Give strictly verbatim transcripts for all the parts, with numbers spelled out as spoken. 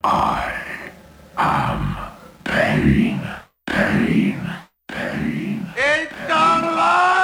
I am pain, pain, pain. It's alive!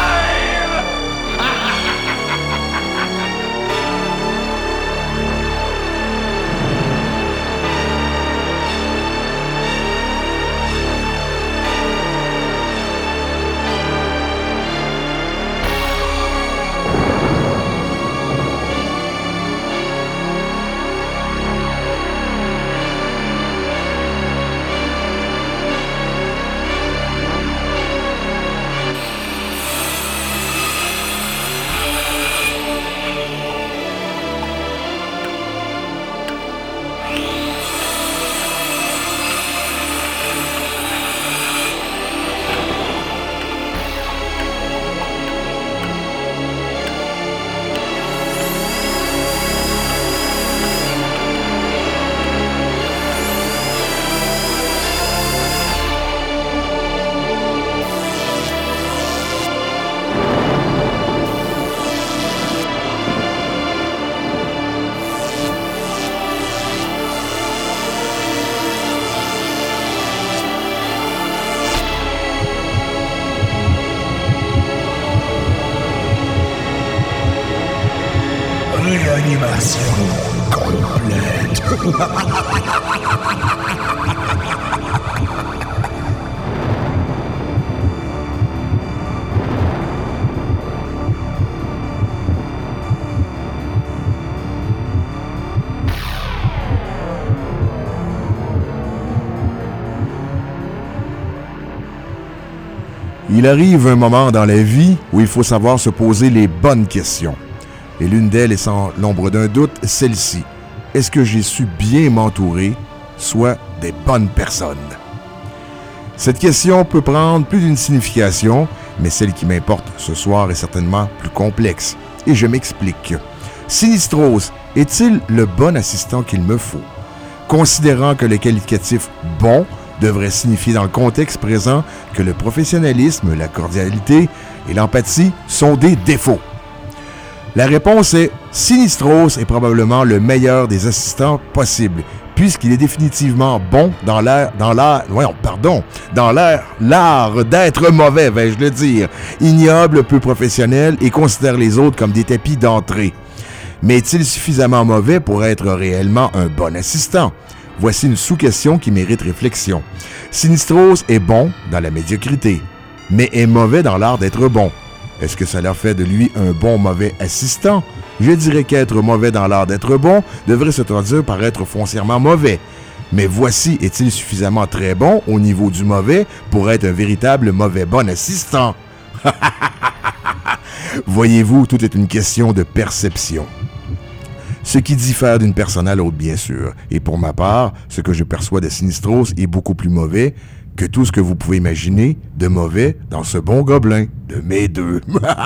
Réanimation complète. Il arrive un moment dans la vie où il faut savoir se poser les bonnes questions. Et l'une d'elles est sans l'ombre d'un doute celle-ci. Est-ce que j'ai su bien m'entourer, soit des bonnes personnes? Cette question peut prendre plus d'une signification, mais celle qui m'importe ce soir est certainement plus complexe. Et je m'explique. Sinistros est-il le bon assistant qu'il me faut? Considérant que le qualificatif « bon » devrait signifier dans le contexte présent que le professionnalisme, la cordialité et l'empathie sont des défauts. La réponse est Sinistros est probablement le meilleur des assistants possibles, puisqu'il est définitivement bon dans l'air, dans l'art, voyons, pardon, dans l'air, l'art d'être mauvais, vais-je le dire, ignoble, peu professionnel et considère les autres comme des tapis d'entrée. Mais est-il suffisamment mauvais pour être réellement un bon assistant? Voici une sous-question qui mérite réflexion. Sinistros est bon dans la médiocrité, mais est mauvais dans l'art d'être bon. Est-ce que cela fait de lui un bon mauvais assistant? Je dirais qu'être mauvais dans l'art d'être bon devrait se traduire par être foncièrement mauvais. Mais voici, est-il suffisamment très bon au niveau du mauvais pour être un véritable mauvais bon assistant? Voyez-vous, tout est une question de perception. Ce qui diffère d'une personne à l'autre, bien sûr. Et pour ma part, ce que je perçois de Sinistros est beaucoup plus mauvais que tout ce que vous pouvez imaginer de mauvais dans ce bon gobelin de mes deux.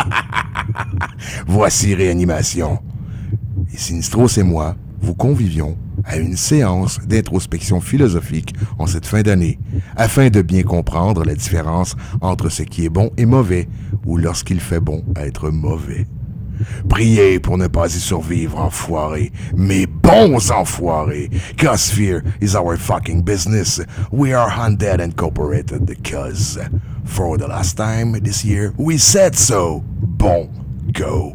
Voici Réanimation. Et Sinistros et moi, vous convivions à une séance d'introspection philosophique en cette fin d'année, afin de bien comprendre la différence entre ce qui est bon et mauvais, ou lorsqu'il fait bon être mauvais. Priez pour ne pas y survivre, enfoirés, mais bons enfoirés, cause fear is our fucking business. We are Undead Incorporated, cause for the last time this year, we said so. Bon, go.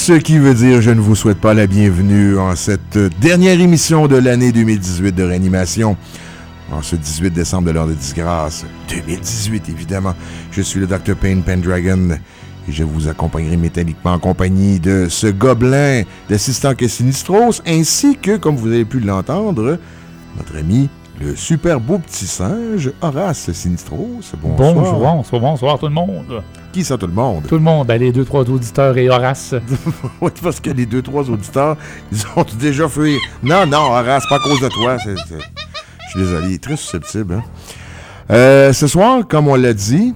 Ce qui veut dire je ne vous souhaite pas la bienvenue en cette dernière émission de l'année deux mille dix-huit de Réanimation. En ce dix-huit décembre de l'heure de disgrâce. deux mille dix-huit, évidemment. Je suis le docteur Payne Pendragon et je vous accompagnerai métalliquement en compagnie de ce gobelin d'assistant que Sinistros, ainsi que, comme vous avez pu l'entendre, notre ami, le super beau petit singe, Horace Sinistros. Bonsoir. Bonjour, bonsoir, bonsoir tout le monde. Qui ça, tout le monde? Tout le monde, ben, les deux, trois auditeurs et Horace. Oui, parce que les deux, trois auditeurs, ils ont déjà fui. Non, non, Horace, pas à cause de toi. C'est, c'est... Je suis désolé, il est très susceptible. Hein? Euh, ce soir, comme on l'a dit,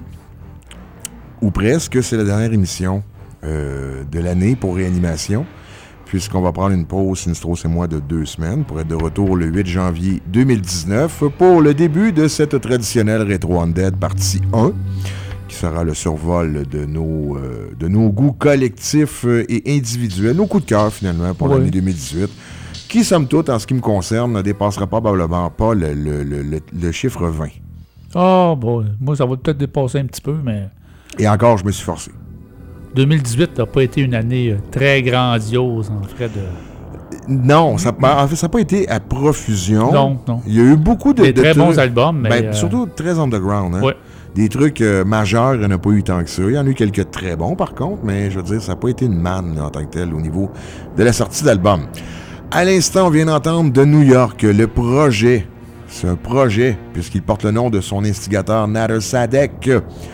ou presque, c'est la dernière émission euh, de l'année pour Réanimation, puisqu'on va prendre une pause, Sinistros et moi, de deux semaines pour être de retour le huit janvier deux mille dix-neuf pour le début de cette traditionnelle Retro Undead partie un, qui sera le survol de nos, euh, de nos goûts collectifs et individuels, nos coups de cœur finalement pour oui. l'année deux mille dix-huit, qui, somme toute, en ce qui me concerne, ne dépassera probablement pas le, le, le, le, le chiffre vingt. Ah, oh, bon, moi, ça va peut-être dépasser un petit peu, mais... Et encore, je me suis forcé. deux mille dix-huit n'a pas été une année très grandiose, en fait, de... Non, ça, en fait, ça n'a pas été à profusion. Non, non. Il y a eu beaucoup de... Des de très trucs, bons albums, mais... Ben, euh... surtout très underground, hein? Oui. Des trucs euh, majeurs, il n'y en a pas eu tant que ça. Il y en a eu quelques très bons, par contre, mais je veux dire, ça n'a pas été une manne là, en tant que tel au niveau de la sortie d'album. À l'instant, on vient d'entendre de New York le projet. C'est un projet, puisqu'il porte le nom de son instigateur, Nader Sadek,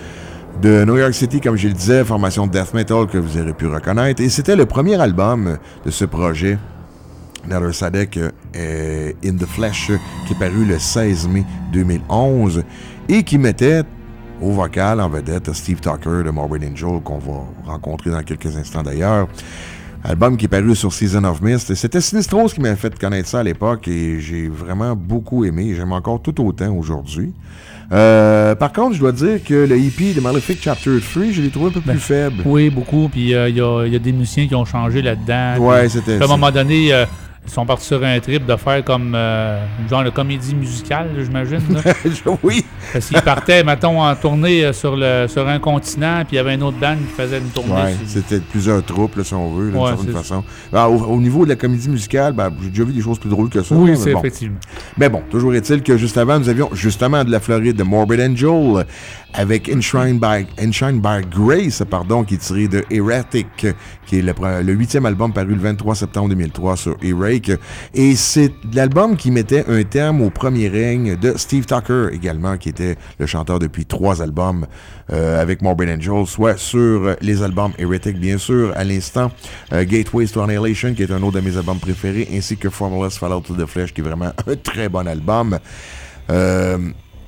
de New York City, comme je le disais, formation de death metal que vous aurez pu reconnaître. Et c'était le premier album de ce projet, Nader Sadek, euh, In the Flesh, qui est paru le seize mai deux mille onze et qui mettait au vocal en vedette Steve Tucker de Morbid Angel, qu'on va rencontrer dans quelques instants d'ailleurs. Album qui est paru sur Season of Mist. C'était Sinistros qui m'a fait connaître ça à l'époque et j'ai vraiment beaucoup aimé. J'aime encore tout autant aujourd'hui. Euh, par contre, je dois dire que le E P de Malefic Chapter trois, je l'ai trouvé un peu ben, plus faible. Oui, beaucoup. Puis il euh, y, y a des musiciens qui ont changé là-dedans. Ouais, c'était ça. À un moment donné, euh, ils sont partis sur un trip de faire comme euh, une genre de comédie musicale, j'imagine. Oui. Parce qu'ils partaient, mettons, en tournée sur, le, sur un continent, puis il y avait une autre bande qui faisait une tournée. Ouais, sur... c'était plusieurs troupes, là, si on veut, d'une ouais, certaine façon. Ben, au, au niveau de la comédie musicale, ben, j'ai déjà vu des choses plus drôles que ça. Oui, mais c'est bon. effectivement. Mais bon, toujours est-il que juste avant, nous avions justement de la Floride de Morbid Angel avec Enshrined by, Enshrined by Grace, pardon, qui est tiré de Erratic, qui est le, le huitième album paru le vingt-trois septembre deux mille trois sur E-Rake. Et c'est l'album qui mettait un terme au premier règne de Steve Tucker également, qui était le chanteur depuis trois albums euh, avec Morbid Angel, soit sur les albums Heretic, bien sûr, à l'instant, euh, Gateways to Annihilation, qui est un autre de mes albums préférés, ainsi que Formless Fall Out to the Flesh, qui est vraiment un très bon album. Euh,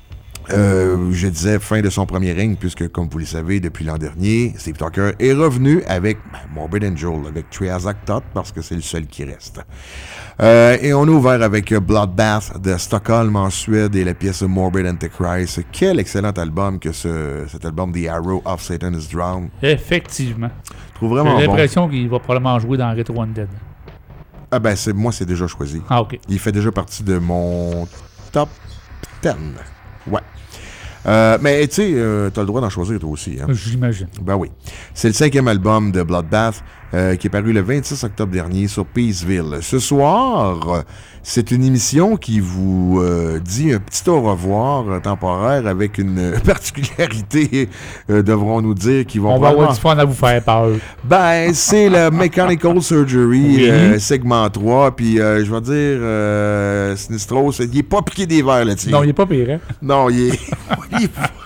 euh, je disais fin de son premier règne, puisque, comme vous le savez, depuis l'an dernier, Steve Tucker est revenu avec ben, Morbid Angel, avec Triazac Tot, parce que c'est le seul qui reste. Euh, et on a ouvert avec Bloodbath de Stockholm en Suède et la pièce Morbid Antichrist. Quel excellent album que ce, cet album The Arrow of Satan is Drowned. Effectivement. Je trouve vraiment J'ai l'impression bon. qu'il va probablement jouer dans Retro Undead. Ah ben, c'est, moi, c'est déjà choisi. Ah, OK. Il fait déjà partie de mon top dix. Ouais. Euh, mais tu sais, euh, t'as le droit d'en choisir toi aussi. Hein? J'imagine. Ben oui. C'est le cinquième album de Bloodbath euh, qui est paru le vingt-six octobre dernier sur Peaceville. Ce soir, c'est une émission qui vous euh, dit un petit au revoir euh, temporaire avec une particularité, euh, devrons-nous dire, qui vont On va avoir du fun à vous faire peur. Ben, c'est le Mechanical Surgery oui. euh, segment trois, puis euh, je vais dire, euh, Sinistros, il est pas piqué des verres là-dessus. Non, il est pas pire, hein? Non, il est... il,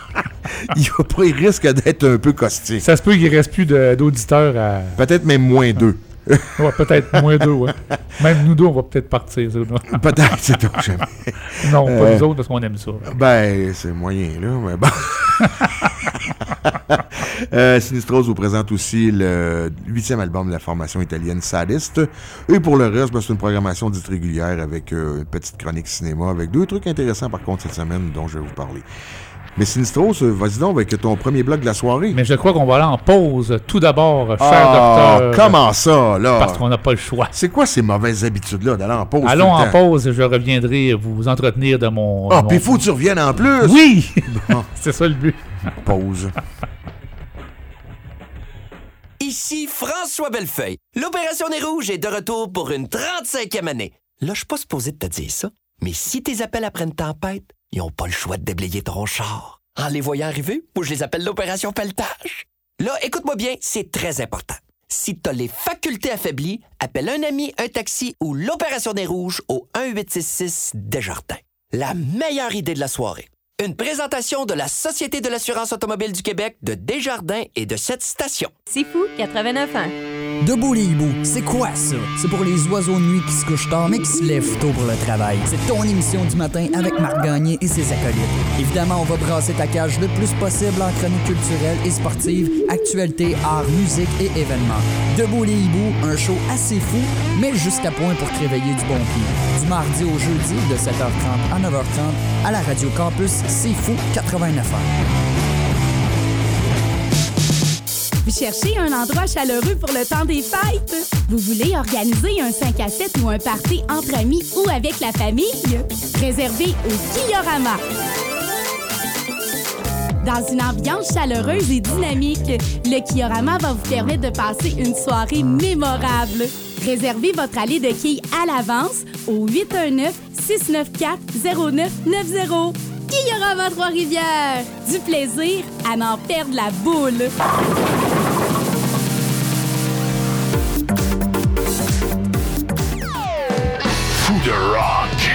il, va pas, il risque d'être un peu caustique. Ça se peut qu'il reste plus de, d'auditeurs à... Peut-être même moins deux. Ouais, peut-être moins deux, ouais. Même nous deux, on va peut-être partir. Ça, peut-être, c'est tout, jamais. Non, pas euh, nous autres, parce qu'on aime ça. Ben, c'est moyen, là, mais bon. euh, Sinistros vous présente aussi le huitième album de la formation italienne Sadist. Et pour le reste, ben, c'est une programmation dite régulière avec euh, une petite chronique cinéma, avec deux trucs intéressants, par contre, cette semaine, dont je vais vous parler. Mais Sinistros, vas-y donc avec ton premier bloc de la soirée. Mais je crois qu'on va aller en pause tout d'abord, cher ah, docteur. Comment ça, là? Parce qu'on n'a pas le choix. C'est quoi ces mauvaises habitudes-là d'aller en pause? Allons en pause, je reviendrai vous entretenir de mon... Ah, mon... puis il faut que tu reviennes en plus! Oui! Bon. C'est ça le but. Pause. Ici François Bellefeuille. L'Opération Nez Rouge est de retour pour une trente-cinquième année. Là, je suis pas supposé de te dire ça, mais si tes appels après une tempête, ils n'ont pas le choix de déblayer ton char. En les voyant arriver, moi, je les appelle l'Opération Pelletage. Là, écoute-moi bien, c'est très important. Si t'as les facultés affaiblies, appelle un ami, un taxi ou l'Opération Nez Rouge au un huit six six Desjardins. La meilleure idée de la soirée. Une présentation de la Société de l'assurance automobile du Québec, de Desjardins et de cette station. C'est fou, quatre-vingt-neuf ans. Debout les hiboux, c'est quoi ça? C'est pour les oiseaux de nuit qui se couchent tard mais qui se lèvent tôt pour le travail. C'est ton émission du matin avec Marc Gagné et ses acolytes. Évidemment, on va brasser ta cage le plus possible en chronique culturelle et sportive, actualité, art, musique et événements. Debout les hiboux, un show assez fou, mais jusqu'à point pour te réveiller du bon pied. Du mardi au jeudi, de sept heures trente à neuf heures trente, à la Radio Campus, c'est fou, quatre-vingt-neuf ans. Vous cherchez un endroit chaleureux pour le temps des fêtes? Vous voulez organiser un cinq à sept ou un party entre amis ou avec la famille? Réservez au Kiorama. Dans une ambiance chaleureuse et dynamique, le Kiorama va vous permettre de passer une soirée mémorable. Réservez votre allée de quilles à l'avance au huit un neuf, six neuf quatre, zéro neuf neuf zéro. Kiorama Trois-Rivières. Du plaisir à n'en perdre la boule. Fou de rock.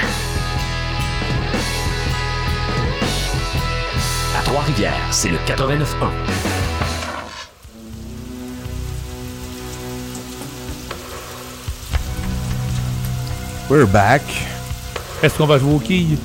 À Trois-Rivières, c'est le quatre-vingt-neuf un. We're back. Est-ce qu'on va jouer aux quilles?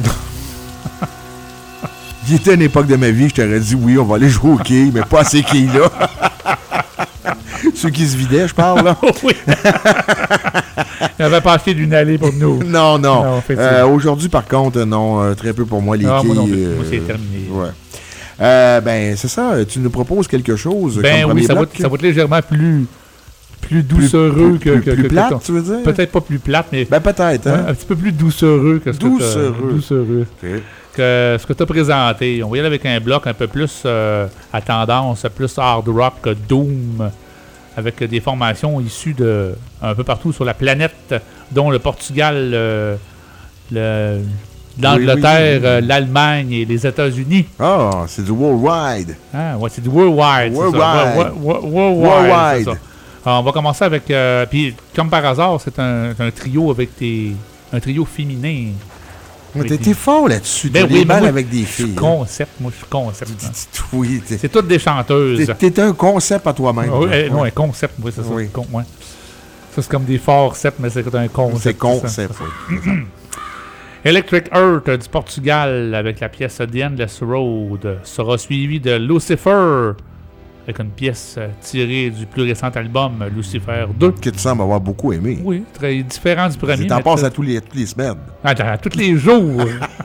Il était une époque de ma vie, je t'aurais dit oui, on va aller jouer aux quilles, mais pas à ces quilles-là. Ceux qui se vidaient, je parle, là. Oui. Il n'avait pas acheté d'une allée pour nous. Non, non. non euh, aujourd'hui, par contre, non, euh, très peu pour moi, les ah, quilles. Moi, non plus. Euh, moi, c'est terminé. Ouais. Euh, ben, c'est ça, tu nous proposes quelque chose ben, comme oui, premier ça bloc? va, ça va être légèrement plus... plus doucereux plus, que... Plus, que, plus que, plate, que tu veux dire? Peut-être pas plus plate, mais... Ben, peut-être, hein? Un, un petit peu plus doucereux que ce doucereux. que tu as... Doucereux. Okay. Que ce que tu as présenté. On va y aller avec un bloc un peu plus euh, à tendance, plus hard rock que Doom, avec des formations issues de un peu partout sur la planète, dont le Portugal, euh, le, l'Angleterre, oui, oui, oui. l'Allemagne et les États-Unis. Ah, oh, c'est du worldwide. Ah, ouais, c'est du worldwide. Worldwide. C'est ça. Worldwide. worldwide. C'est ça. Alors, on va commencer avec... Euh, puis, comme par hasard, c'est un, un trio avec des... un trio féminin. Mais t'es des... fort là-dessus. Ben t'as oui, des balles moi, avec des filles. Je suis concept. Moi, je suis concept. Oui, c'est toutes des chanteuses. T'es, t'es un concept à toi-même. Oui, ouais. Non, un concept, oui, c'est ça. Oui. Con, ouais. Ça, c'est comme des forceps, mais c'est un concept. C'est concept, oui. Electric Earth du Portugal avec la pièce The Endless Road sera suivi de Lucifer avec une pièce tirée du plus récent album Lucifer deux. Que tu sembles avoir beaucoup aimé. Oui, très différent du premier. T'en passes à tous les, toutes les semaines. Ah, à tous les jours.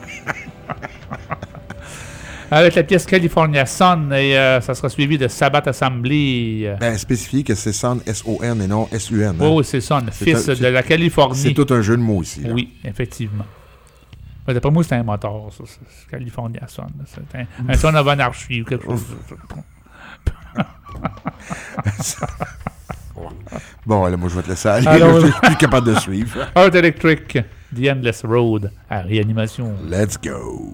Avec la pièce California Sun, et euh, ça sera suivi de Sabbath Assembly. Ben, spécifié que c'est Sun, S O N et non S U N. Hein? Oh, c'est Sun, c'est fils un, de la Californie. C'est tout un jeu de mots ici. Là. Oui, effectivement. Mais d'après moi, c'est un moteur, ça. C'est California Sun. C'est un, un Son of Anarchy ou quelque chose. Bon, là, moi, je vais te laisser aller. Alors, je suis plus capable de suivre. Earth Electric, The Endless Road, à Réanimation. Let's go.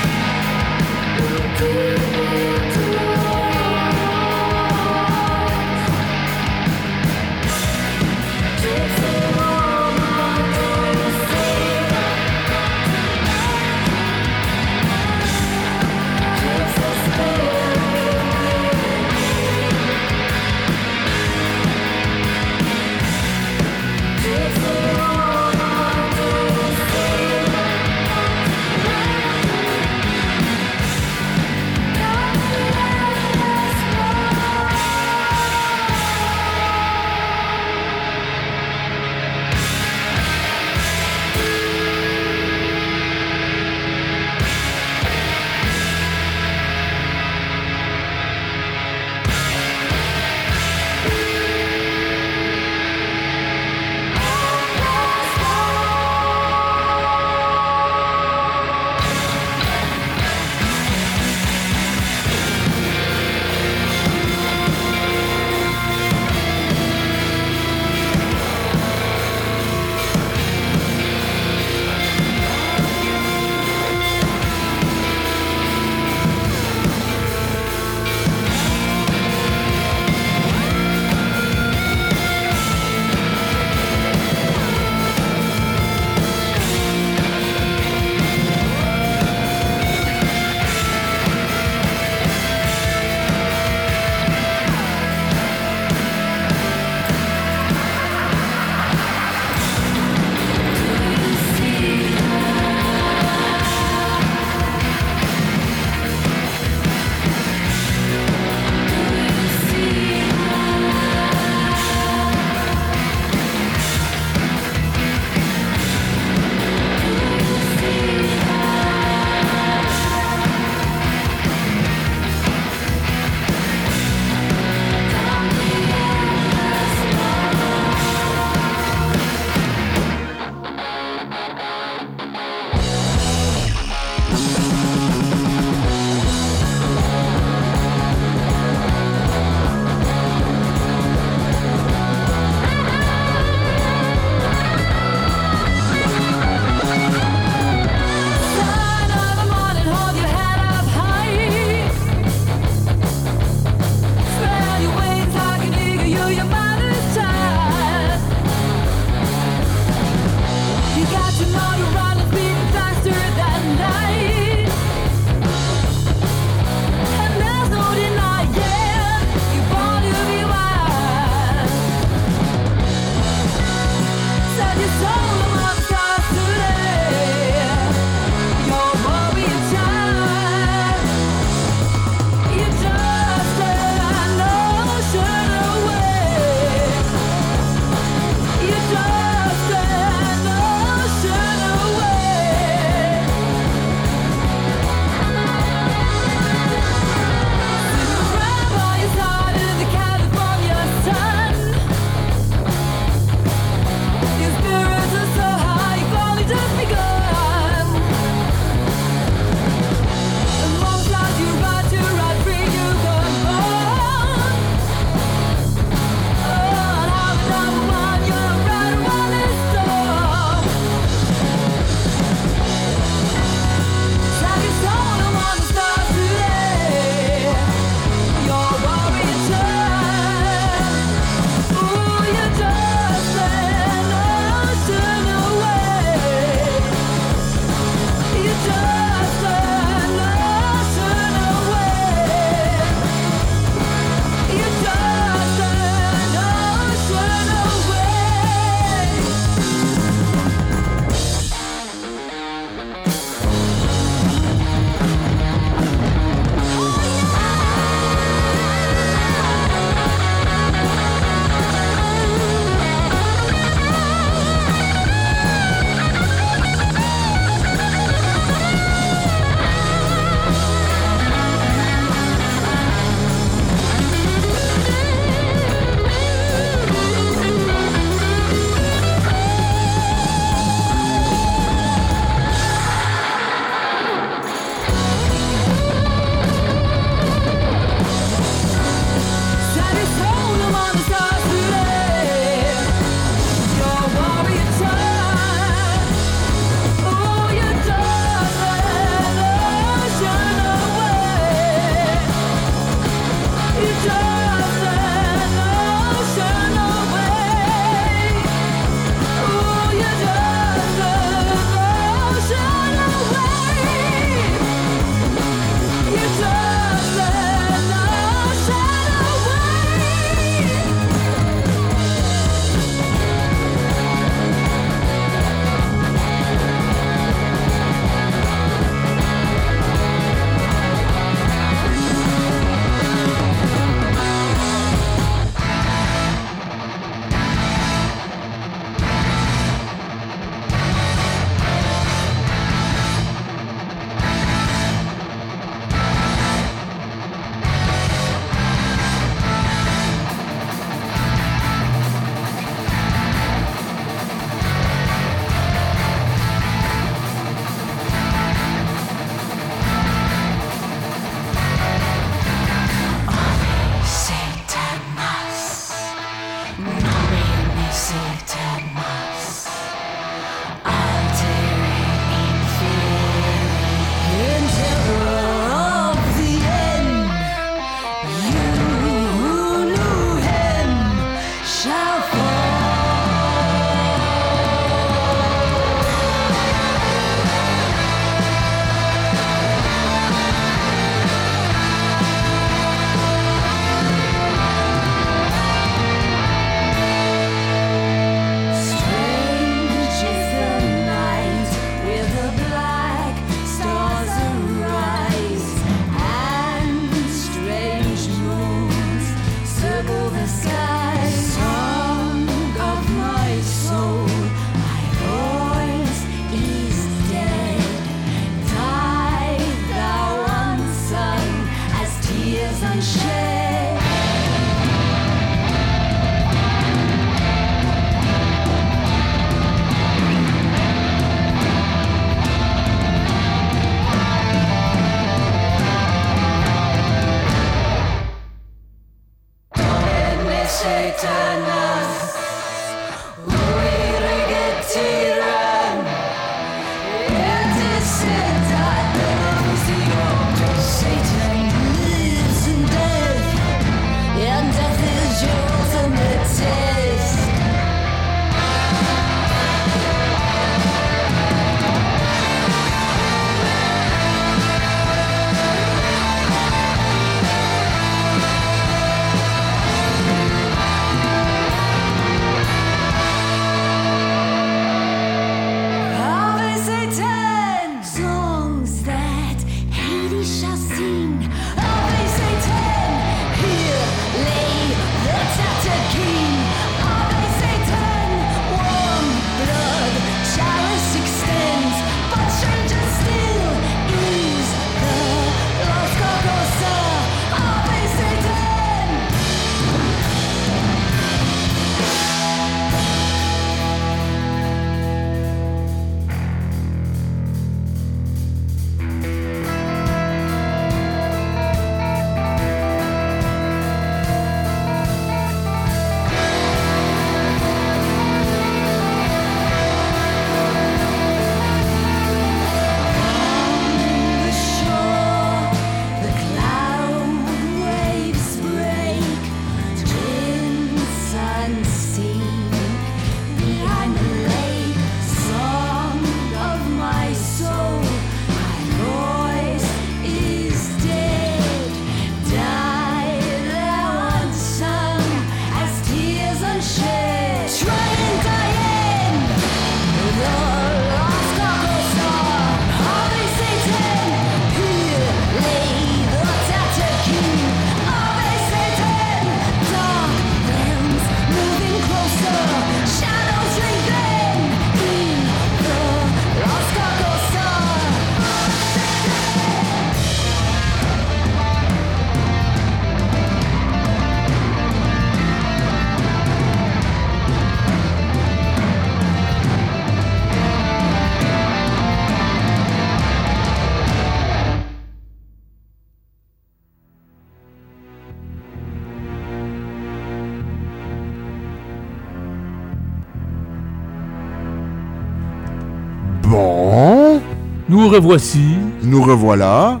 Bon. Nous revoici. Nous revoilà.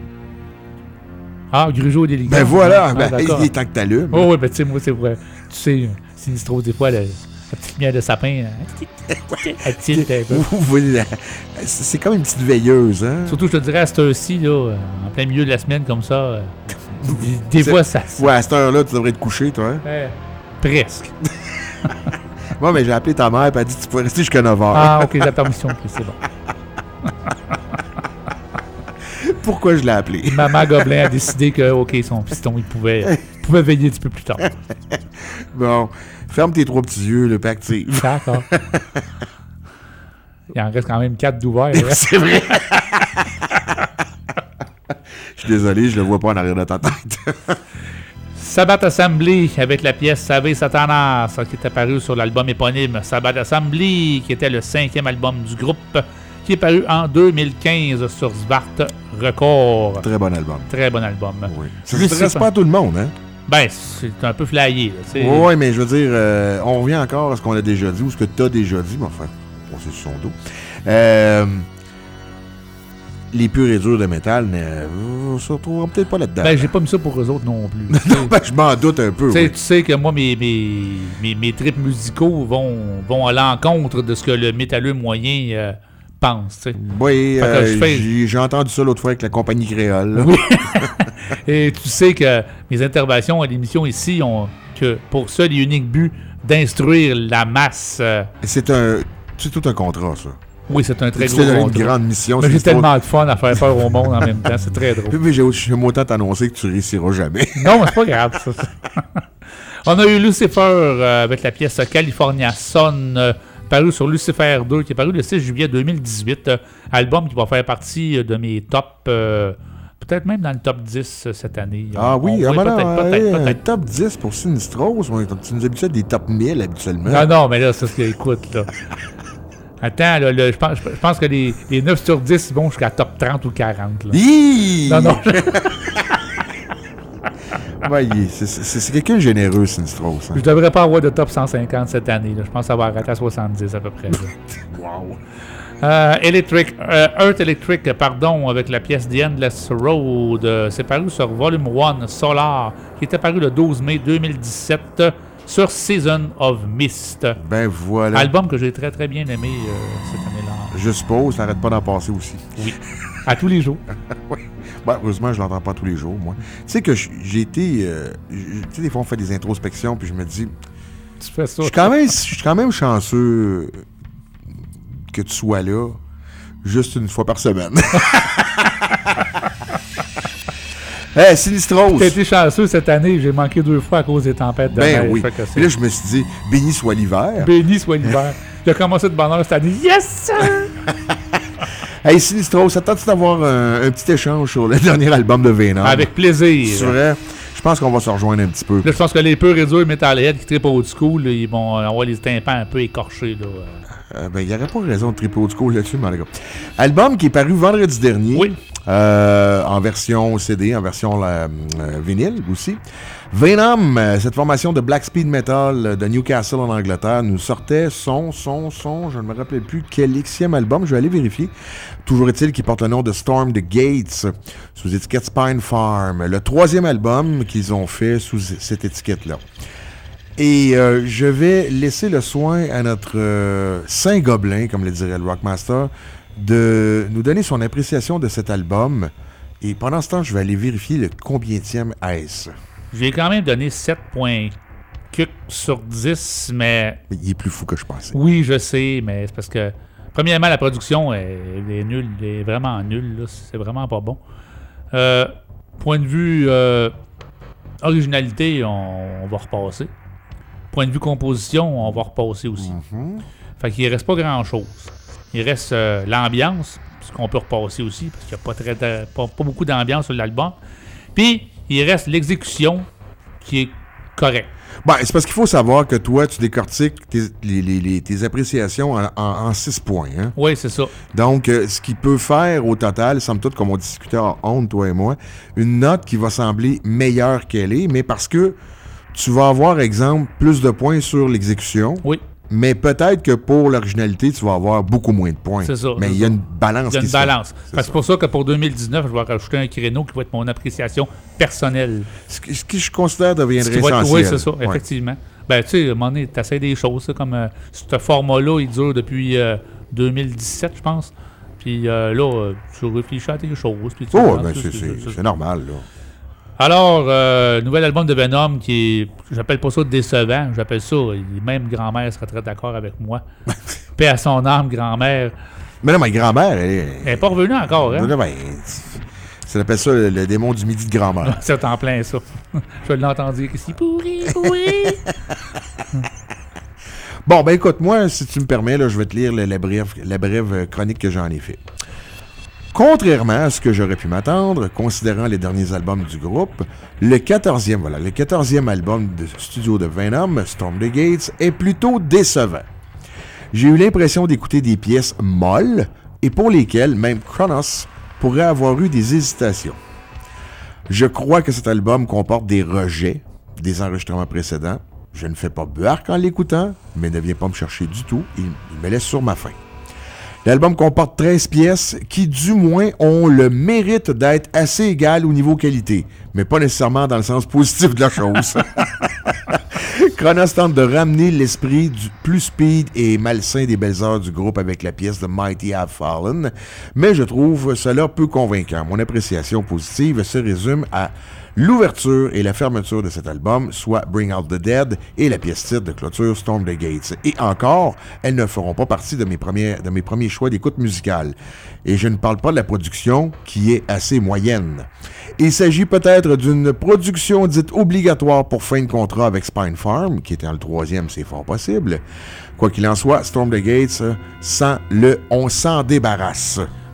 Ah, Grugeot délicat. Ben voilà, ah, ben, il est temps que t'allumes. Oh oui, ben tu sais, moi, c'est vrai. Tu sais, Sinistro, des fois, la, la petite lumière de sapin, elle tilte un peu. C'est comme une petite veilleuse, hein? Surtout, je te dirais, à cette heure-ci, là, en plein milieu de la semaine, comme ça, des fois, ça... Ouais, à cette heure-là, tu devrais te coucher, toi. Hein? Euh, presque. Moi, mais j'ai appelé ta mère, et elle a dit tu pourrais rester jusqu'à neuf heures. Ah, ok, j'ai la permission, okay, c'est bon. Pourquoi je l'ai appelé? Maman Gobelin a décidé que, ok, son piston, il pouvait, il pouvait veiller un petit peu plus tard. Bon, ferme tes trois petits yeux, le puis active. D'accord. Il en reste quand même quatre d'ouverts. C'est vrai. Je suis désolé, je le vois pas en arrière de ta tête. Sabbath Assembly avec la pièce Savez Satanas qui est apparue sur l'album éponyme Sabbath Assembly, qui était le cinquième album du groupe, qui est paru en deux mille quinze sur Svart Records. Très bon album. Très bon album. Oui. Ça ne s'adresse pas à tout le monde, hein? Ben, c'est un peu flyé. Oui, mais je veux dire, euh, on revient encore à ce qu'on a déjà dit ou ce que tu as déjà dit, mais enfin, bon, c'est sur son dos. Euh, les purs et durs de métal ne se retrouveront peut-être pas là-dedans. Ben, j'ai pas mis ça pour eux autres non plus. Non, ben, je m'en doute un peu. Oui. Tu sais que moi, mes, mes, mes, mes trips musicaux vont, vont à l'encontre de ce que le métalleux moyen euh, pense. T'sais. Oui, euh, fais... j'ai, j'ai entendu ça l'autre fois avec la compagnie créole. Oui. Et tu sais que mes interventions à l'émission ici ont que pour seul et unique but d'instruire la masse. Euh... C'est un, c'est tout un contrat, ça. Oui, c'est un très tu gros contrat. C'est une grande mission. Mais j'ai tellement de fun à faire peur au monde en même temps. C'est très drôle. Mais j'ai, j'aime autant t'annoncer que tu réussiras jamais. Non, mais c'est pas grave, ça. On a eu Lucifer euh, avec la pièce California Sun, euh, paru sur Lucifer deux, qui est paru le six juillet deux mille dix-huit. Euh, album qui va faire partie de mes top, euh, peut-être même dans le top dix euh, cette année. Ah on, oui, on, ah, ben peut-être, non, peut-être, hey, peut-être. un top dix pour Sinistros. On est, tu nous habitues à des top mille habituellement. Non, non, mais là, c'est ce que écoute, là. Attends, là, là, je pense, je pense que les, les neuf sur dix vont jusqu'à top trente ou quarante. Là. Hi! Non, non. Ouais, c'est, c'est, c'est quelqu'un de généreux, Sinistros. Hein. Je devrais pas avoir de top cent cinquante cette année. Là. Je pense que ça va arrêter à soixante-dix à peu près. Wow. Euh, Electric, euh, Earth Electric, pardon, avec la pièce The Endless Road. Euh, c'est paru sur Volume un Solar, qui était paru le douze mai deux mille dix-sept sur Season of Mist. Ben voilà. Album que j'ai très très bien aimé euh, cette année-là. Je suppose, t'arrêtes pas d'en passer aussi. Oui. À tous les jours. Oui. Ben, heureusement, je l'entends pas tous les jours, moi. Tu sais que j'ai été... Euh, tu sais, des fois, on fait des introspections, puis je me dis... Tu fais ça. Je suis quand même, je suis quand même chanceux que tu sois là juste une fois par semaine. Hey, Sinistros! T'as été chanceux cette année, j'ai manqué deux fois à cause des tempêtes de ben neige. oui. Et là, je me suis dit, béni soit l'hiver. Béni soit l'hiver. J'ai commencé de bonne heure cette année. Yes, sir! Hey, Sinistros, attends-tu d'avoir un, un petit échange sur le dernier album de Venom? Avec plaisir. C'est vrai. Je pense qu'on va se rejoindre un petit peu. Là, je pense que les peu réduits Metalhead qui trippent old school, là, ils vont avoir les tympans un peu écorchés. Là. Euh, ben, il n'y aurait pas raison de tripper old school là-dessus, mais en tout cas. Album qui est paru vendredi dernier. Oui. Euh, en version C D, en version euh, vinyle aussi. Venom, cette formation de black speed metal de Newcastle en Angleterre, nous sortait son, son, son, je ne me rappelle plus quel Xème album, je vais aller vérifier. Toujours est-il qu'il porte le nom de Storm the Gates, sous étiquette Spine Farm. Le troisième album qu'ils ont fait sous cette étiquette-là. Et euh, je vais laisser le soin à notre euh, Saint Gobelin, comme le dirait le Rockmaster, de nous donner son appréciation de cet album. Et pendant ce temps, je vais aller vérifier le combienième est-ce. J'ai quand même donné sept virgule cinq sur dix, mais... Il est plus fou que je pensais. Oui, je sais, mais c'est parce que, premièrement, la production est, est nulle, est vraiment nulle, là. C'est vraiment pas bon. Euh, point de vue euh, originalité, on, on va repasser. Point de vue composition, on va repasser aussi. Mm-hmm. Fait qu'il reste pas grand-chose. Il reste euh, l'ambiance, ce qu'on peut repasser aussi, parce qu'il n'y a pas, très, pas, pas beaucoup d'ambiance sur l'album. Puis, il reste l'exécution qui est correcte. Ben, c'est parce qu'il faut savoir que toi, tu décortiques tes, les, les, les, tes appréciations en, en, en six points. Hein? Oui, c'est ça. Donc, euh, ce qui peut faire au total, somme toute, comme on discutait en honte, toi et moi, une note qui va sembler meilleure qu'elle est, mais parce que tu vas avoir, exemple, plus de points sur l'exécution. Oui. Mais peut-être que pour l'originalité, tu vas avoir beaucoup moins de points. C'est ça. Mais il y a une balance. Il y a une qui balance. Se fait. C'est, c'est pour ça que pour deux mille dix-neuf, je vais rajouter un créneau qui va être mon appréciation personnelle. Ce que, ce que je considère deviendrait être, essentiel. Oui, c'est ça, ouais. effectivement. Ben, tu sais, à un moment donné, tu essaies des choses. Ça, comme euh, ce format-là, il dure depuis euh, deux mille dix-sept, je pense. Puis euh, là, euh, tu réfléchis à tes choses. Puis tu oh, penses, ben c'est, c'est, c'est, c'est, c'est normal, là. Alors, euh, nouvel album de Venom qui est, j'appelle pas ça décevant, j'appelle ça, même grand-mère serait très d'accord avec moi. Paix à son âme, grand-mère. Mais non, ma grand-mère, elle est... Elle n'est pas revenue encore, hein? Non, ben, ça appelle ça le, le démon du midi de grand-mère. C'est en plein ça. Je l'ai entendu ici. Pourri, pourri. Bon, ben écoute, moi, si tu me permets, là, je vais te lire la, la, brève, la brève chronique que j'en ai fait. Contrairement à ce que j'aurais pu m'attendre, considérant les derniers albums du groupe, le quatorzième, voilà, le quatorzième album de studio de Venom, Storm the Gates, est plutôt décevant. J'ai eu l'impression d'écouter des pièces molles et pour lesquelles même Kronos pourrait avoir eu des hésitations. Je crois que cet album comporte des rejets des enregistrements précédents. Je ne fais pas beurre en l'écoutant, mais ne viens pas me chercher du tout, il, il me laisse sur ma faim. L'album comporte treize pièces qui, du moins, ont le mérite d'être assez égales au niveau qualité, mais pas nécessairement dans le sens positif de la chose. Kronos tente de ramener l'esprit du plus speed et malsain des belles heures du groupe avec la pièce de Mighty Have Fallen, mais je trouve cela peu convaincant. Mon appréciation positive se résume à l'ouverture et la fermeture de cet album, soit Bring Out the Dead et la pièce titre de clôture Storm the Gates. Et encore, elles ne feront pas partie de mes premiers, de mes premiers choix d'écoute musicale. Et je ne parle pas de la production, qui est assez moyenne. Il s'agit peut-être d'une production dite obligatoire pour fin de contrat avec Spine Farm, qui était en le troisième, c'est fort possible. Quoi qu'il en soit, Storm the Gates, sans le, on s'en débarrasse.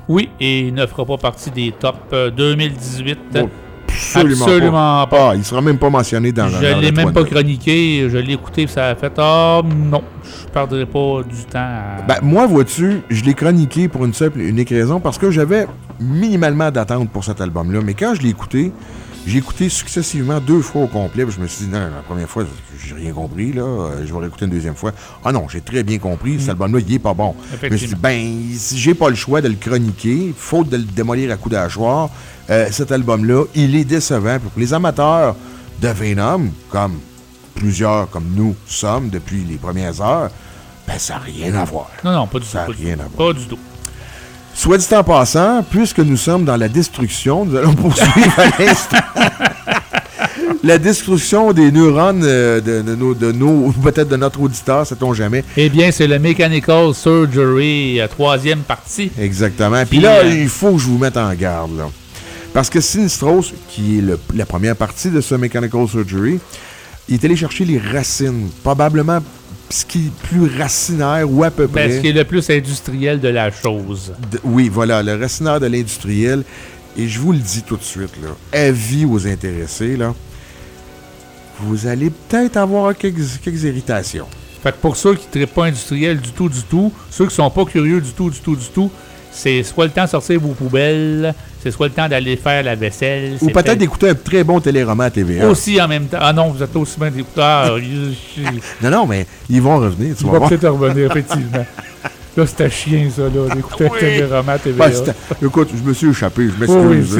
Oui, et il ne fera pas partie des top euh, deux mille dix-huit. Bon, absolument, absolument pas. pas. Ah, il sera même pas mentionné dans, Je dans l'ai le même pas trois. chroniqué, je l'ai écouté et ça a fait « Ah, non, je perdrai pas du temps à... » Ben, moi, vois-tu, je l'ai chroniqué pour une simple et unique raison, parce que j'avais minimalement d'attente pour cet album-là. Mais quand je l'ai écouté, j'ai écouté successivement deux fois au complet. Puis je me suis dit, non, la première fois, j'ai rien compris, là. Je vais réécouter une deuxième fois. Ah non, j'ai très bien compris. Mm. Cet album-là, il est pas bon. Je me suis dit, ben, si j'ai pas le choix de le chroniquer, faute de le démolir à coups d'hachoir, euh, cet album-là, il est décevant. Puis pour les amateurs de Venom, comme plusieurs comme nous sommes depuis les premières heures, ben, ça n'a rien à voir. Non, non, pas du tout. Ça n'a Pas, rien du, à voir. pas du tout. Soit dit en passant, puisque nous sommes dans la destruction, nous allons poursuivre à l'instant la destruction des neurones euh, de, de, nos, de nos, peut-être de notre auditeur, sait-on jamais. Eh bien, c'est le Mechanical Surgery, euh, troisième partie. Exactement. Puis Puis, là, euh, il faut que je vous mette en garde, là. Parce que Sinistros, qui est le, la première partie de ce Mechanical Surgery, il est allé chercher les racines, probablement ce qui est plus racinaire ou à peu près. Ben, ce qui est le plus industriel de la chose. De, oui, voilà, le racinaire de l'industriel. Et je vous le dis tout de suite, là, avis aux intéressés, là, vous allez peut-être avoir quelques, quelques irritations. Fait que pour ceux qui ne traitent pas industriel du tout, du tout, ceux qui sont pas curieux du tout, du tout, du tout, c'est soit le temps de sortir vos poubelles, c'est soit le temps d'aller faire la vaisselle. Ou peut-être, peut-être d'écouter un très bon téléroman à T V A. Aussi en même temps. Ah non, vous êtes aussi bien d'écouteurs. non, non, mais ils vont revenir, tu Ils vas vont voir. peut-être revenir, effectivement. Là, c'était chien, ça, là, d'écouter Oui. un téléroman à T V A. Ben, écoute, je me suis échappé, je m'excuse. Oui,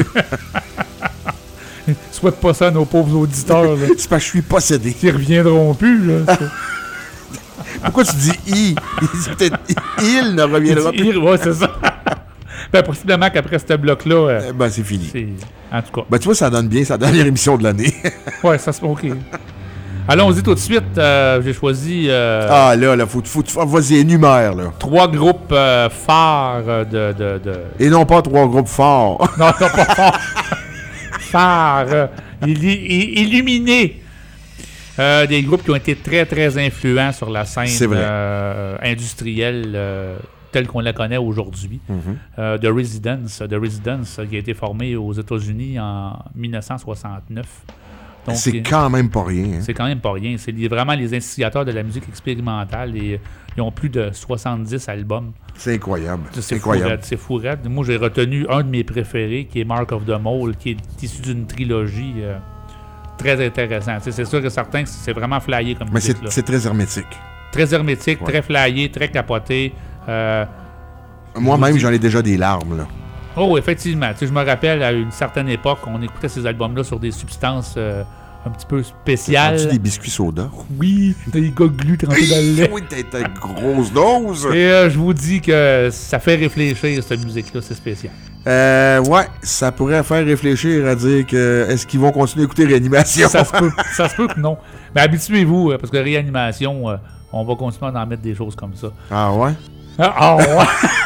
oui, souhaite pas ça à nos pauvres auditeurs. Là. C'est parce que je suis possédé. Ils reviendront plus, là. Pourquoi tu dis « i » ? C'est peut-être « il » ne reviendra plus. Oui, c'est ça. Ben, possiblement qu'après ce bloc-là... Euh, euh, ben, c'est fini. C'est... En tout cas. Ben, tu vois, ça donne bien sa dernière émission de l'année. Ouais, ça se... OK. Allons-y tout de suite. Euh, j'ai choisi... Euh, ah, là, là, faut, faut, faut vas-y, énumère, là. Trois groupes euh, phares de, de, de... Et non pas trois groupes forts. Non, non, pas phares. Phares. Euh, illi- illuminés. Euh, des groupes qui ont été très, très influents sur la scène euh, industrielle euh, telle qu'on la connaît aujourd'hui. Mm-hmm. Euh, The Residence, The Residence, qui a été formé aux États-Unis en dix-neuf cent soixante-neuf. Donc, c'est quand même pas rien. Hein? C'est quand même pas rien. C'est les, vraiment les instigateurs de la musique expérimentale. Et, ils ont plus de soixante-dix albums. C'est incroyable. C'est, c'est incroyable. Fou, c'est fou raide. Moi, j'ai retenu un de mes préférés, qui est Mark of the Mole, qui est issu d'une trilogie... Euh, très intéressant. T'sais, c'est sûr que certains, c'est vraiment flyé comme Mais musique. c'est, là. c'est très hermétique. Très hermétique, ouais. très flyé, très capoté. Euh, Moi-même, dis... j'en ai déjà des larmes, là. Oh, effectivement. Je me rappelle, à une certaine époque, on écoutait ces albums-là sur des substances euh, un petit peu spéciales. As-tu des biscuits soda? Oui, des goglus trempés dans le lait. Oui, t'as une grosse dose. Et euh, je vous dis que ça fait réfléchir, cette musique-là, c'est spécial. Euh, ouais, ça pourrait faire réfléchir à dire que est-ce qu'ils vont continuer à écouter Réanimation? Ça se peut, ça se peut que non. Mais habituez-vous, parce que Réanimation, euh, on va continuer à en mettre des choses comme ça. Ah ouais? Ah, ah ouais!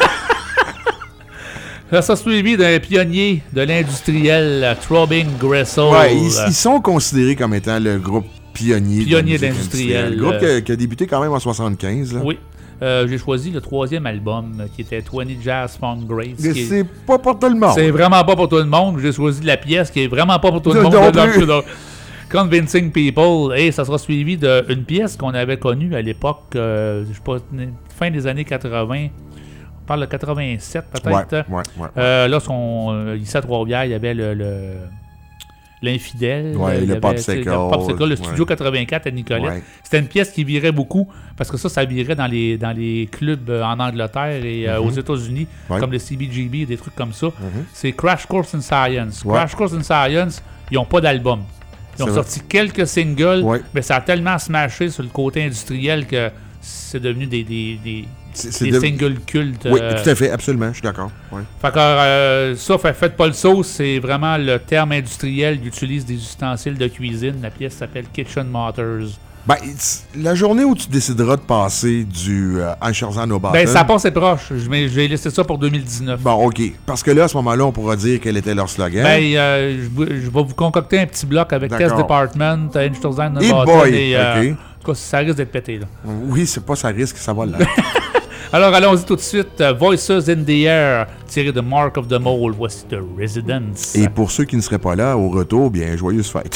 Ça suivi d'un pionnier de l'industriel, Throbbing Gristle. Ouais, ils, ils sont considérés comme étant le groupe pionnier, pionnier de d'industriel. Le groupe euh... qui, a, qui a débuté quand même en soixante-quinze. Là. Oui. Euh, j'ai choisi le troisième album qui était vingt Jazz Found Grace. Mais qui c'est est... pas pour tout le monde. C'est vraiment pas pour tout le monde. J'ai choisi la pièce qui est vraiment pas pour tout le monde. Non de de Convincing People. Et ça sera suivi d'une pièce qu'on avait connue à l'époque, euh, je sais pas, fin des années quatre-vingts. On parle de quatre-vingt-sept peut-être. Ouais, ouais, ouais. Euh, lorsqu'on, euh, ici à Trois-Rivières, il y avait le... le L'Infidèle, ouais, le, le Popsicle, le, Popsicle, le Studio ouais. quatre-vingt-quatre à Nicolette. Ouais. C'était une pièce qui virait beaucoup, parce que ça, ça virait dans les, dans les clubs en Angleterre et euh, mm-hmm. aux États-Unis, ouais. comme le C B G B et des trucs comme ça. Mm-hmm. C'est Crash Course in Science. Ouais. Crash Course in Science, ils n'ont pas d'album. Ils ont c'est sorti vrai. quelques singles, ouais. mais ça a tellement smashé sur le côté industriel que c'est devenu des, des, des, c'est, c'est des de... singles cultes. Oui, euh... tout à fait, absolument, je suis d'accord. Ouais. Fait que euh, ça, fait, faites pas le sauce, c'est vraiment le terme industriel qui utilise des ustensiles de cuisine. La pièce s'appelle Kitchen Motors. Ben, la journée où tu décideras de passer du euh, Einstein au bâton... Ben, ça passe proche. Je vais, je vais laisser ça pour deux mille dix-neuf. Bon, OK. Parce que là, à ce moment-là, on pourra dire quel était leur slogan. Ben, euh, je, je vais vous concocter un petit bloc avec Test Department, Einstein au hey bâton boy. et... Euh, okay. En tout cas, ça risque d'être pété, là. Oui, c'est pas ça risque, ça va là. Alors, allons-y tout de suite. Voices in the Air, tiré de Mark of the Mole. Voici The Residence. Et pour ceux qui ne seraient pas là, au retour, bien, joyeuse fête.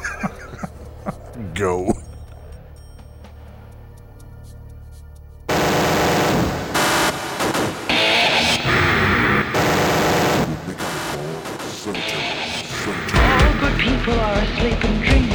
Go! All good people are asleep and dreaming.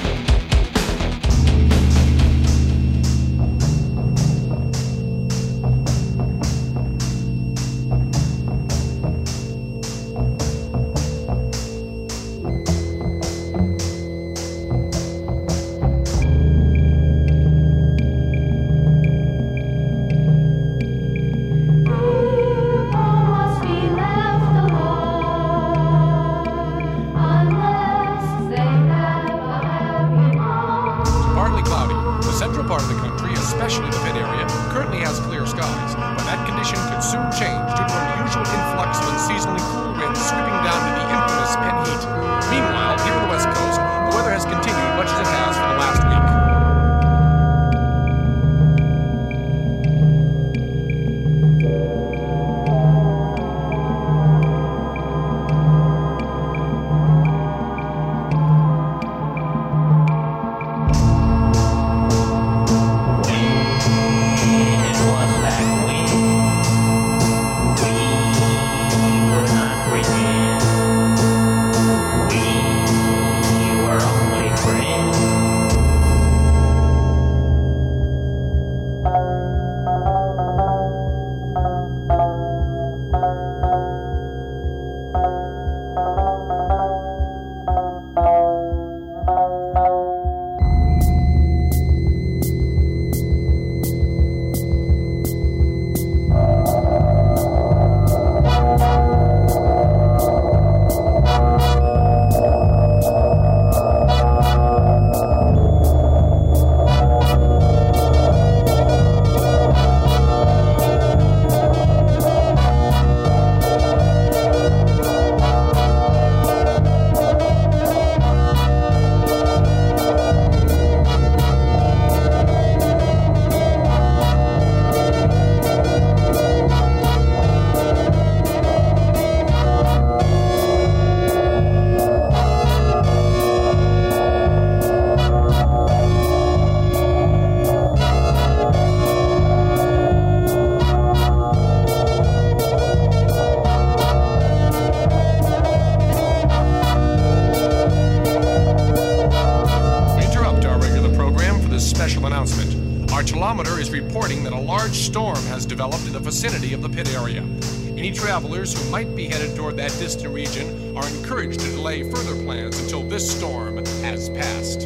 Vicinity of the pit area. Any travelers who might be headed toward that distant region are encouraged to delay further plans until this storm has passed.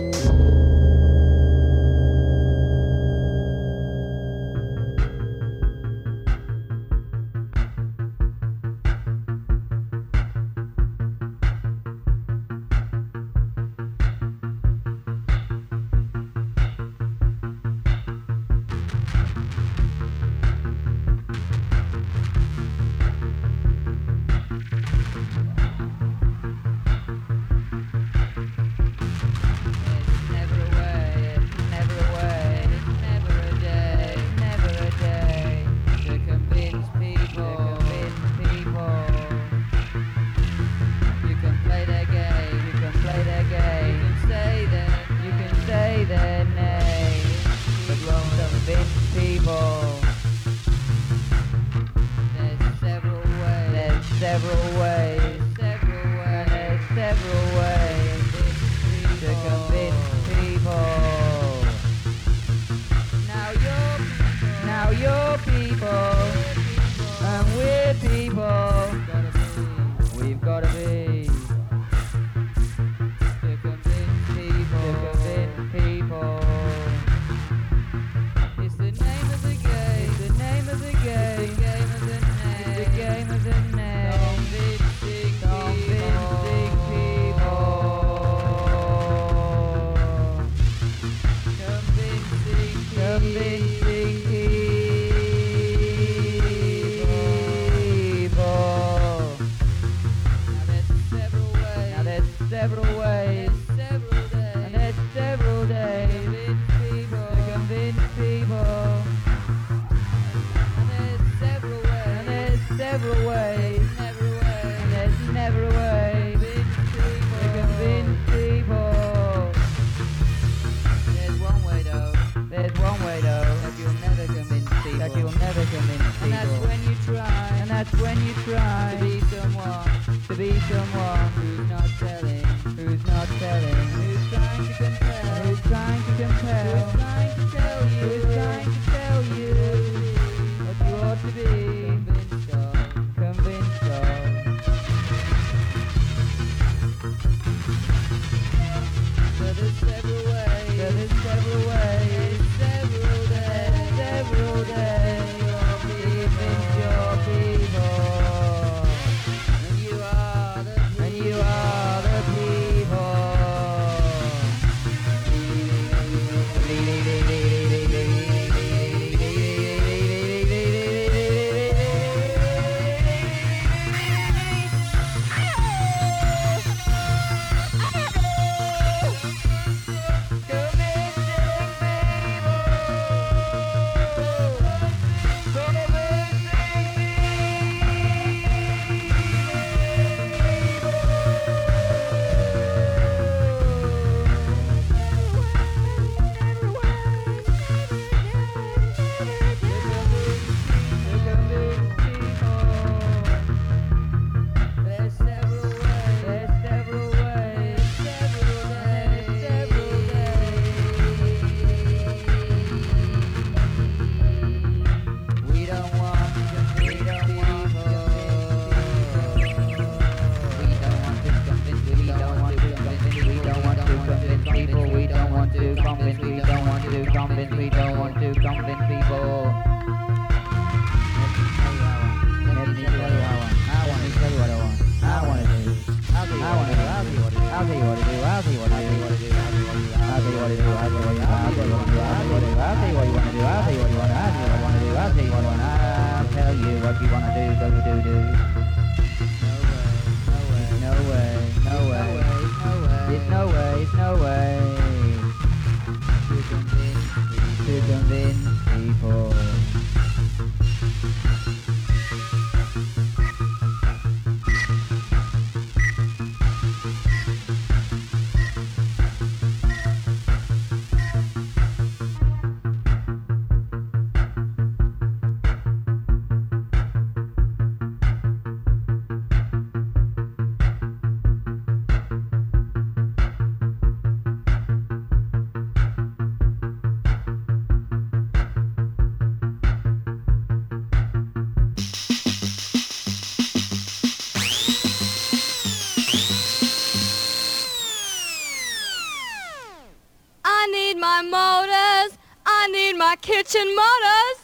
Kitchen motors.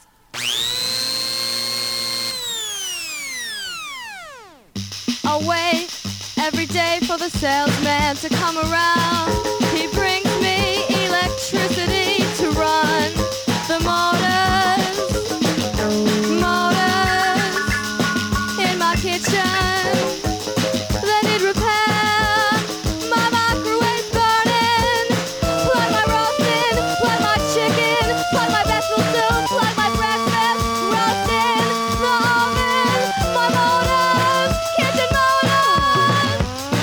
I wait every day for the salesman to come around. He brings me electricity to run the motors. Motors in my kitchen. They need repair. My microwave's burning. Plug my roast in, plug my chicken, plug my vegetable soup, plug my breakfast, roast in the oven. My motors, kitchen motors.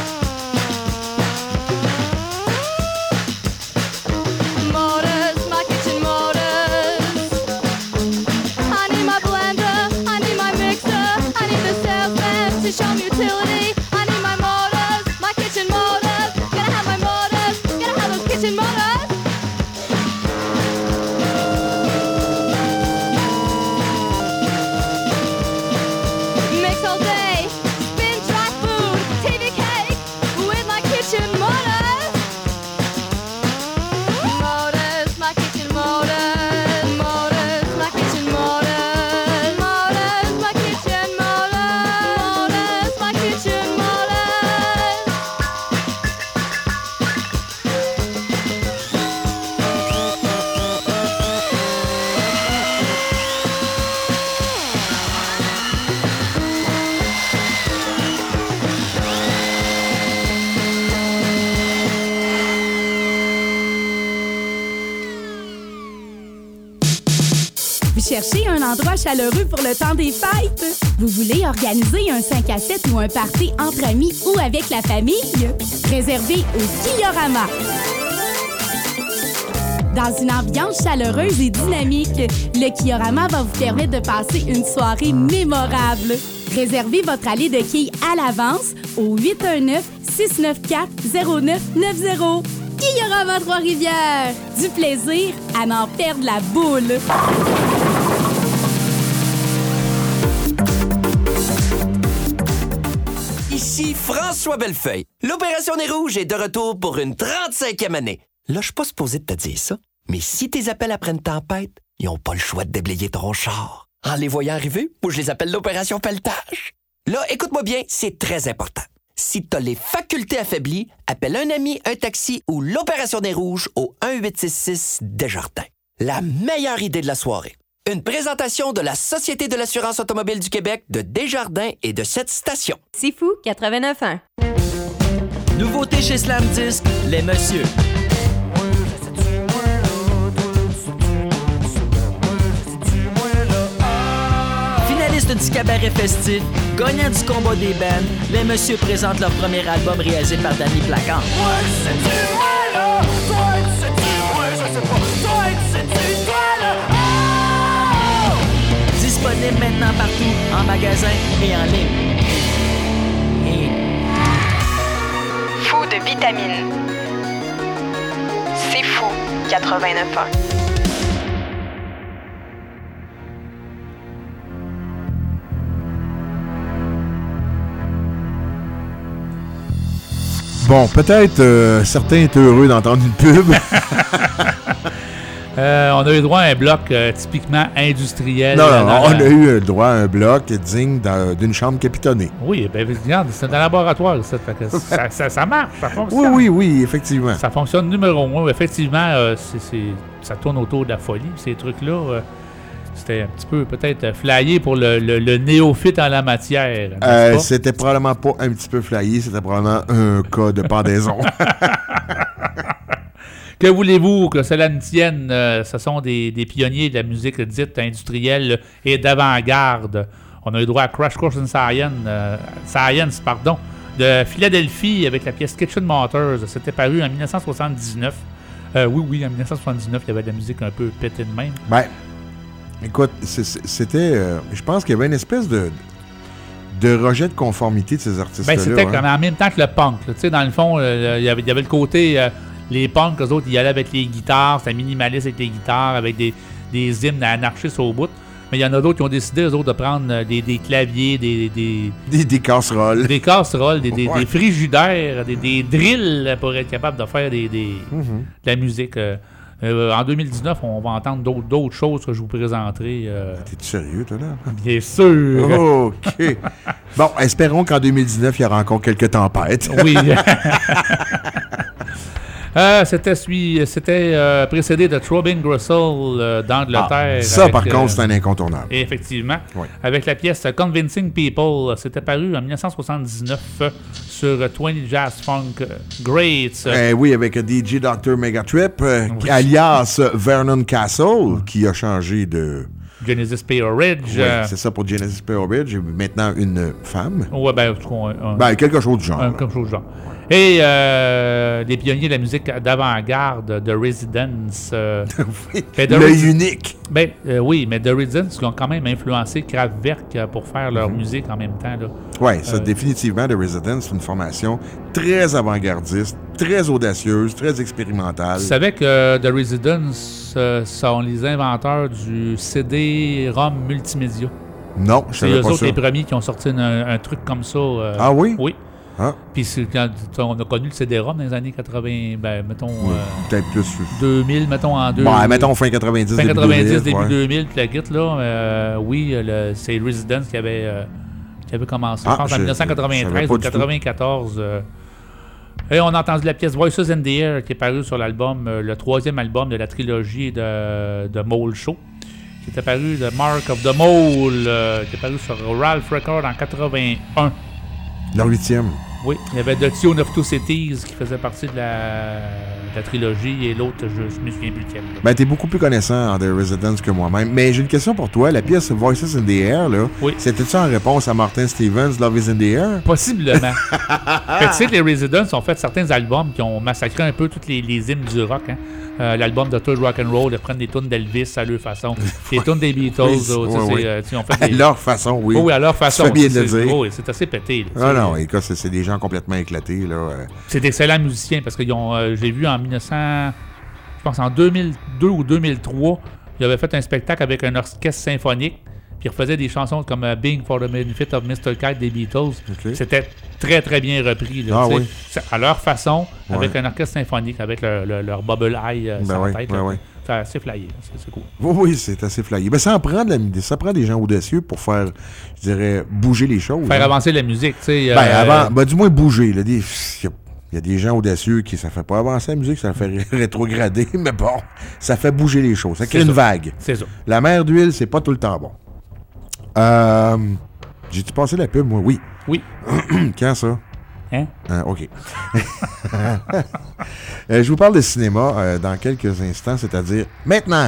Motors, my kitchen motors. I need my blender, I need my mixer, I need the salesman to show me utility. I need my motors, my kitchen motors. Gotta have my motors, gotta have those kitchen motors. Mix all day, spin dry food, T V cake with my kitchen motors. Motors, my kitchen motors. Motors, my kitchen motors. Motors, my kitchen motors. Motors, my kitchen motors. Vous cherchez un endroit chaleureux pour le temps des fêtes? Vous voulez organiser un cinq à sept ou un party entre amis ou avec la famille? Réservez au Kiorama. Dans une ambiance chaleureuse et dynamique, le Kiorama va vous permettre de passer une soirée mémorable. Réservez votre allée de quilles à l'avance au huit un neuf, six neuf quatre, zéro neuf neuf zéro. Kiorama Trois-Rivières. Du plaisir à n'en perdre la boule. Ici François Bellefeuille. L'Opération Nez Rouge est de retour pour une trente-cinquième année. Là, je suis pas supposé de te dire ça, mais si tes appels apprennent tempête, ils ont pas le choix de déblayer ton char. En les voyant arriver, moi je les appelle l'Opération Pelletage. Là, écoute-moi bien, c'est très important. Si t'as les facultés affaiblies, appelle un ami, un taxi ou l'Opération Nez Rouge au un huit six six Desjardins. La meilleure idée de la soirée. Une présentation de la Société de l'assurance automobile du Québec, de Desjardins et de cette station. C'est fou, quatre-vingt-neuf un. Nouveauté chez Slam Disc, les messieurs. Finaliste du cabaret festif, gagnant du combat des bands, les messieurs présentent leur premier album réalisé par Danny Placan. Disponible maintenant partout, en magasin et en ligne. Et... Fou de vitamines. C'est fou, quatre-vingt-neuf ans. Bon, peut-être euh, certains étaient heureux d'entendre une pub. euh, on a eu droit à un bloc euh, typiquement industriel. Non, non, on la... a eu le droit à un bloc digne d'une chambre capitonnée. Oui, bien, regarde, c'est un laboratoire, ça, fait que ça, ça, ça marche, ça fonctionne. Oui, oui, oui, effectivement. Ça fonctionne numéro un. Effectivement, euh, c'est, c'est, ça tourne autour de la folie, ces trucs-là. Euh, C'était un petit peu peut-être flyé pour le, le, le néophyte en la matière. Euh, c'était probablement pas un petit peu flyé, c'était probablement un cas de pendaison. Que voulez-vous que cela ne tienne? Euh, ce sont des, des pionniers de la musique dite industrielle et d'avant-garde. On a eu droit à Crash Course in Science, euh, Science pardon, de Philadelphie avec la pièce Kitchen Motors. C'était paru en dix-neuf cent soixante-dix-neuf. Euh, oui, oui, en dix-neuf cent soixante-dix-neuf, il y avait de la musique un peu pétée de même. Ben, écoute, c'était... Euh, je pense qu'il y avait une espèce de... de rejet de conformité de ces artistes-là. Ben, c'était hein. comme en même temps que le punk. Tu sais, dans le fond, euh, il y avait, il y avait le côté... Euh, les punks, eux autres, ils allaient avec les guitares. C'était minimaliste avec les guitares, avec des, des hymnes anarchistes au bout. Mais il y en a d'autres qui ont décidé, eux autres, de prendre des, des claviers, des... Des, des, des casseroles. Des casseroles, des, des, ouais. des frigidaires, des, des drills pour être capable de faire des, des, mm-hmm. de la musique. Euh, euh, en deux mille dix-neuf, on va entendre d'autres, d'autres choses que je vous présenterai. Euh... T'es-tu sérieux, toi, là? Bien sûr! OK. Bon, espérons qu'en deux mille dix-neuf, il y aura encore quelques tempêtes. Oui. Euh, c'était c'était euh, précédé de Throbbing Gristle euh, d'Angleterre. Ah, ça, avec, par euh, contre, c'est un incontournable. Effectivement. Oui. Avec la pièce Convincing People, c'était paru en dix-neuf cent soixante-dix-neuf euh, sur vingt Jazz Funk Greats. Euh, oui, avec D J docteur Megatrip, euh, oui. alias Vernon Castle, qui a changé de... Genesis P. Ridge. Oui, euh... c'est ça pour Genesis P. Ridge. Maintenant, une femme. Ouais, ben, un, un, ben quelque chose du genre. Un, quelque chose du genre. Et euh, les pionniers de la musique d'avant-garde, The Residents. Euh, oui, le Resi- unique. Ben, euh, oui, mais The Residents qui ont quand même influencé Kraftwerk pour faire leur mm-hmm. musique en même temps. Oui, ça, euh, définitivement, The Residents, c'est une formation très avant-gardiste, très audacieuse, très expérimentale. Tu savais que The Residents euh, sont les inventeurs du C D-ROM multimédia? Non, je savais pas ça. C'est eux autres les premiers qui ont sorti un, un truc comme ça. Euh, ah oui? Oui. Ah. Puis quand on a connu le C D-ROM dans les années quatre-vingts, ben mettons... Oui, euh, peut-être plus. deux mille, mettons en deux mille. Bon, mettons fin quatre-vingt-dix, fin début quatre-vingt-dix, deux mille. Début ouais. deux mille, puis la guite, là, euh, oui, le, c'est Residence qui avait, euh, qui avait commencé, ah, je pense, en dix-neuf cent quatre-vingt-treize ou quatre-vingt-quatorze. Euh, et on a entendu la pièce Voices in the Air qui est parue sur l'album, euh, le troisième album de la trilogie de, de Mole Show, qui était paru, The Mark of the Mole, euh, qui est paru sur Ralph Records en quatre-vingt-un. Leur huitième. Oui, il y avait The Tune of Two Cities qui faisait partie de la, de la trilogie et l'autre, je ne me souviens plus lequel. Ben, t'es beaucoup plus connaissant en The Residents que moi-même. Mais j'ai une question pour toi. La pièce Voices in the Air, là, oui. c'était-tu en réponse à Martin Stevens, Love is in the Air? Possiblement. Tu sais que les Residents ont fait certains albums qui ont massacré un peu toutes les, les hymnes du rock. Hein. Euh, l'album de Tour Rock and Roll, ils prennent des tunes d'Elvis à leur façon. Les tunes des Beatles, oui, oh, oui, oui. Euh, ont fait des... à leur façon, oui. Oh, oui, à leur façon. C'est bien de le dire. Oh, c'est assez pété. Là, ah non, écoute, c'est, c'est des gens complètement éclatés. Là. C'est d'excellents musiciens parce que euh, j'ai vu en mille neuf cents, je pense en deux mille deux ou deux mille trois, ils avaient fait un spectacle avec un orchestre symphonique. Puis il refaisait des chansons comme uh, Being for the Benefit of mister Kite des Beatles. Okay. C'était très, très bien repris. Là, ah, oui. À leur façon, ouais. avec un orchestre symphonique, avec le, le, leur bubble eye euh, ben sur ouais, la tête. ben là, ouais. C'est assez flyé. C'est, c'est cool. Oui, oui, c'est assez flyé. Ben, ça en prend de la, ça prend des gens audacieux pour faire, je dirais, bouger les choses. Faire hein. avancer la musique, tu sais. Ben, euh, avant, ben, du moins bouger. Il y, y a des gens audacieux qui, ça fait pas avancer la musique, ça fait rétrograder, mais bon, ça fait bouger les choses. Ça crée une ça. vague. C'est ça. La mer d'huile, c'est pas tout le temps bon. Euh, j'ai-tu passé la pub, moi? Oui. Oui. Quand ça? Hein? Ah, OK. euh, je vous parle de cinéma euh, dans quelques instants, c'est-à-dire maintenant.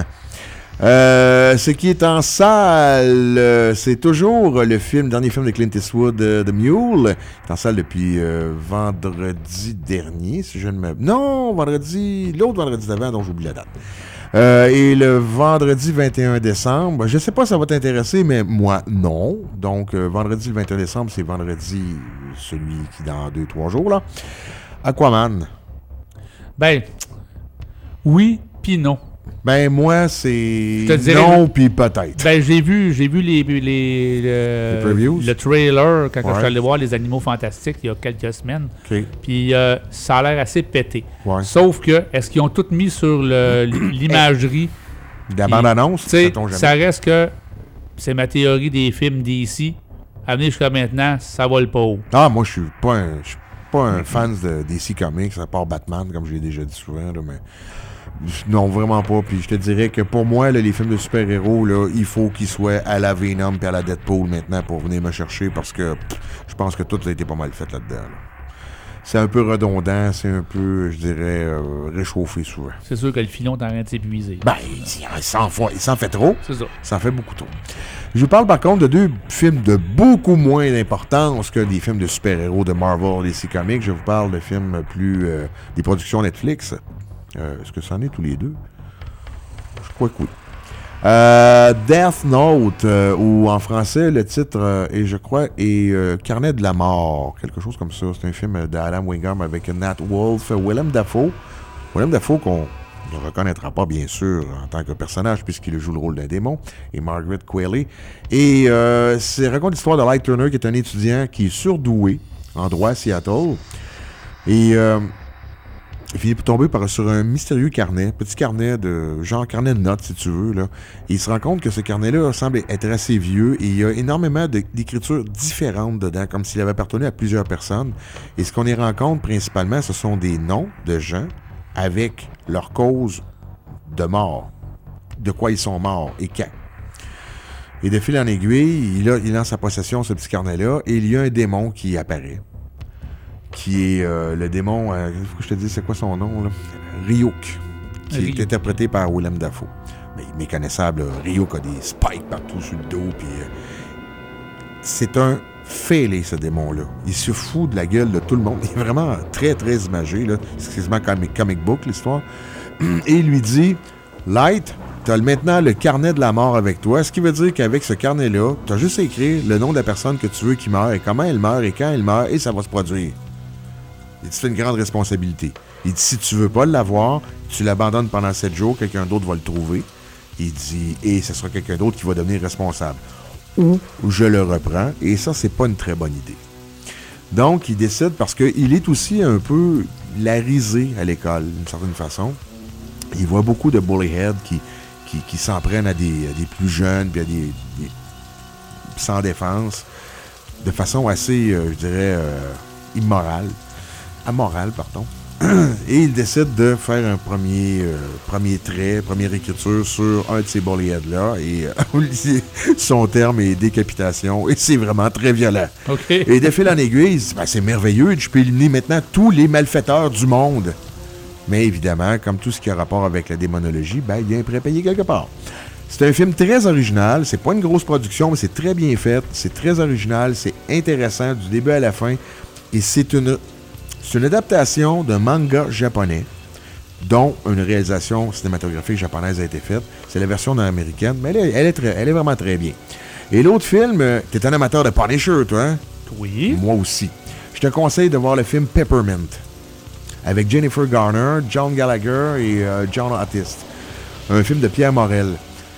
Euh, ce qui est en salle, euh, c'est toujours le film, dernier film de Clint Eastwood, euh, The Mule. Il est en salle depuis euh, vendredi dernier, si je ne me... Non, vendredi... L'autre vendredi d'avant, dont j'oublie la date. Euh, et le vendredi vingt et un décembre, je ne sais pas si ça va t'intéresser, mais moi, non. Donc, euh, vendredi le vingt et un décembre, c'est vendredi, celui qui dans deux trois jours, là. Aquaman. Ben, oui, puis non. Ben, moi, c'est dirais, non, puis peut-être. Ben, j'ai vu, j'ai vu les, les, le, les previews? le trailer quand, quand ouais. je suis allé voir Les Animaux Fantastiques il y a quelques semaines. Okay. Puis euh, ça a l'air assez pété. Ouais. Sauf que, est-ce qu'ils ont tout mis sur le, l'imagerie? De la bande-annonce, ça, ça reste que c'est ma théorie des films d'ici. Amené jusqu'à maintenant, ça vole pas haut. Ah, moi, je suis pas un, je suis pas un fan de D C Comics, à part Batman, comme je l'ai déjà dit souvent, là, mais... Non, vraiment pas. Puis je te dirais que pour moi, là, les films de super-héros, là, il faut qu'ils soient à la Venom et à la Deadpool maintenant pour venir me chercher parce que pff, je pense que tout a été pas mal fait là-dedans. Là. C'est un peu redondant, c'est un peu, je dirais, euh, réchauffé souvent. C'est sûr que le filon est en train de s'épuiser. Ben, il s'en, fait, il s'en fait trop. C'est ça. Il s'en fait beaucoup trop. Je vous parle par contre de deux films de beaucoup moins d'importance que des films de super-héros de Marvel et D C Comics. Je vous parle de films plus... Euh, des productions Netflix. Euh, est-ce que ça en est tous les deux? Je crois que oui. Euh, Death Note, euh, ou en français, le titre, euh, est, je crois, est euh, Carnet de la mort. Quelque chose comme ça. C'est un film d'Adam Wingard avec Nat Wolff, Willem Dafoe. Willem Dafoe qu'on ne reconnaîtra pas, bien sûr, en tant que personnage, puisqu'il joue le rôle d'un démon, et Margaret Qualley. Et euh, c'est raconte l'histoire de Light Turner, qui est un étudiant qui est surdoué en droit à Seattle. Et... Euh, il finit par tomber par, sur un mystérieux carnet, petit carnet de genre carnet de notes, si tu veux. Là. Et il se rend compte que ce carnet-là semble être assez vieux et il y a énormément de, d'écritures différentes dedans, comme s'il avait appartenu à plusieurs personnes. Et ce qu'on y rencontre principalement, ce sont des noms de gens avec leur cause de mort, de quoi ils sont morts et quand. Et de fil en aiguille, il, a, il lance sa possession ce petit carnet-là et il y a un démon qui apparaît. Qui est euh, le démon, il euh, faut que je te dise c'est quoi son nom, là? Ryuk, qui Ryuk. est interprété par Willem Dafoe. Mais méconnaissable, là. Ryuk a des spikes partout sur le dos, puis euh, c'est un fêlé, ce démon-là. Il se fout de la gueule de tout le monde. Il est vraiment très, très imagé, là. C'est quasiment comic, comic book, l'histoire. Et il lui dit, Light, tu as maintenant le carnet de la mort avec toi, ce qui veut dire qu'avec ce carnet-là, tu as juste à écrire le nom de la personne que tu veux qui meurt, et comment elle meurt, et quand elle meurt, et ça va se produire. Il dit, c'est une grande responsabilité. Il dit, si tu veux pas l'avoir, tu l'abandonnes pendant sept jours, quelqu'un d'autre va le trouver. Il dit, et ce sera quelqu'un d'autre qui va devenir responsable. Ou je le reprends, et ça, c'est pas une très bonne idée. Donc, il décide, parce qu'il est aussi un peu larisé à l'école, d'une certaine façon. Il voit beaucoup de bullyheads qui, qui, qui s'en prennent à des, à des plus jeunes, puis à des, des sans défense, de façon assez, euh, je dirais, euh, immorale. Amoral, pardon. Et il décide de faire un premier, euh, premier trait, première écriture sur un de ces bullyheads-là. Et euh, son terme est décapitation. Et c'est vraiment très violent. Okay. Et de fil en aiguille, il dit, ben, c'est merveilleux, je peux éliminer maintenant tous les malfaiteurs du monde. Mais évidemment, comme tout ce qui a rapport avec la démonologie, ben, il y a un prêt payé quelque part. C'est un film très original. C'est pas une grosse production, mais c'est très bien fait. C'est très original. C'est intéressant du début à la fin. Et c'est une... C'est une adaptation d'un manga japonais dont une réalisation cinématographique japonaise a été faite. C'est la version américaine, mais elle est, elle est, très, elle est vraiment très bien. Et l'autre film, euh, t'es un amateur de Punisher, toi, hein? Oui. Moi aussi. Je te conseille de voir le film Peppermint avec Jennifer Garner, John Gallagher et euh, John Autist. Un film de Pierre Morel.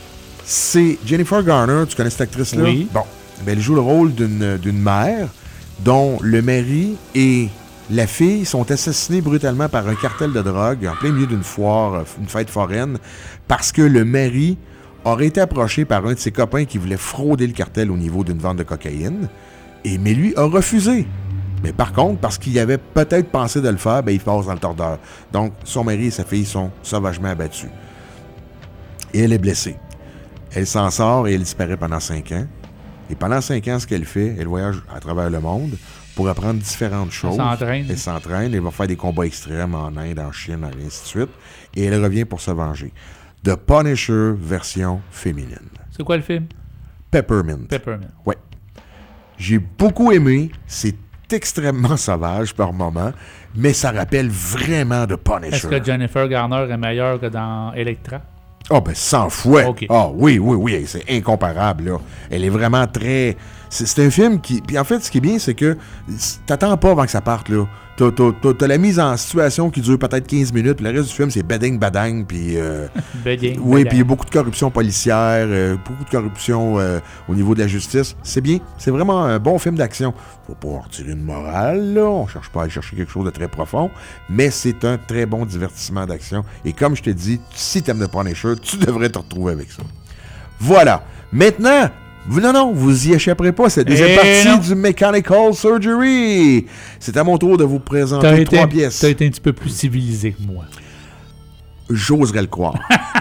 C'est Jennifer Garner, tu connais cette actrice-là? Oui. Bon, ben, elle joue le rôle d'une, d'une mère dont le mari et la fille sont assassinés brutalement par un cartel de drogue en plein milieu d'une foire, une fête foraine, parce que le mari aurait été approché par un de ses copains qui voulait frauder le cartel au niveau d'une vente de cocaïne, et, mais lui a refusé. Mais par contre, parce qu'il avait peut-être pensé de le faire, ben, il passe dans le tordeur. Donc, son mari et sa fille sont sauvagement abattus. Et elle est blessée. Elle s'en sort et elle disparaît pendant cinq ans. Et pendant cinq ans, ce qu'elle fait, elle voyage à travers le monde pour apprendre différentes choses. Elle s'entraîne. Elle s'entraîne, elle va faire des combats extrêmes en Inde, en Chine, et ainsi de suite. Et elle revient pour se venger. The Punisher version féminine. C'est quoi le film? Peppermint. Peppermint. Ouais. J'ai beaucoup aimé. C'est extrêmement sauvage par moments, mais ça rappelle vraiment The Punisher. Est-ce que Jennifer Garner est meilleure que dans Electra? Ah, oh, ben, cent fois. Ah, okay. oh, oui, oui, oui, c'est incomparable, là. Elle est vraiment très... C'est, c'est un film qui... Puis en fait, ce qui est bien, c'est que t'attends pas avant que ça parte, là. T'as, t'as, t'as, t'as la mise en situation qui dure peut-être quinze minutes, puis le reste du film, c'est beding, badang, puis... Euh, beding, oui, badang. puis il y a beaucoup de corruption policière, euh, beaucoup de corruption euh, au niveau de la justice. C'est bien. C'est vraiment un bon film d'action. Faut pas en retirer une morale, là. On cherche pas à aller chercher quelque chose de très profond, mais c'est un très bon divertissement d'action. Et comme je te dis, si t'aimes The Punisher, tu devrais te retrouver avec ça. Voilà. Maintenant... Vous, non, non, vous y échapperez pas. C'est la deuxième partie non. du Mechanical Surgery. C'est à mon tour de vous présenter t'as trois été, pièces. T'as été un petit peu plus civilisé que moi. J'oserais le croire.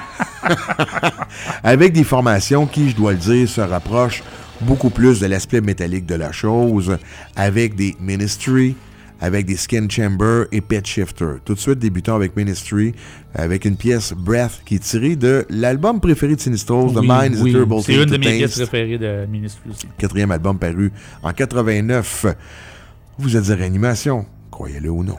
Avec des formations qui, je dois le dire, se rapprochent beaucoup plus de l'aspect métallique de la chose, avec des Ministry, avec des Skin Chamber et Pet Shifter. Tout de suite, débutons avec Ministry, avec une pièce Breath qui est tirée de l'album préféré de Sinistros, The oui, Mind is oui. a Terrible C'est Thing une de to mes Taste. pièces préférées de Ministry aussi. Quatrième album paru en quatre-vingt-neuf. Vous êtes en réanimation, croyez-le ou non.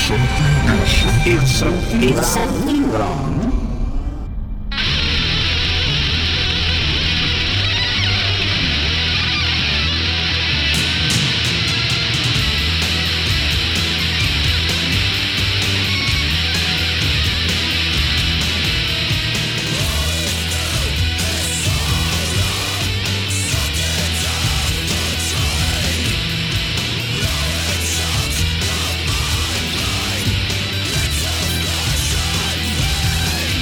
It's something, it's something wrong. Let's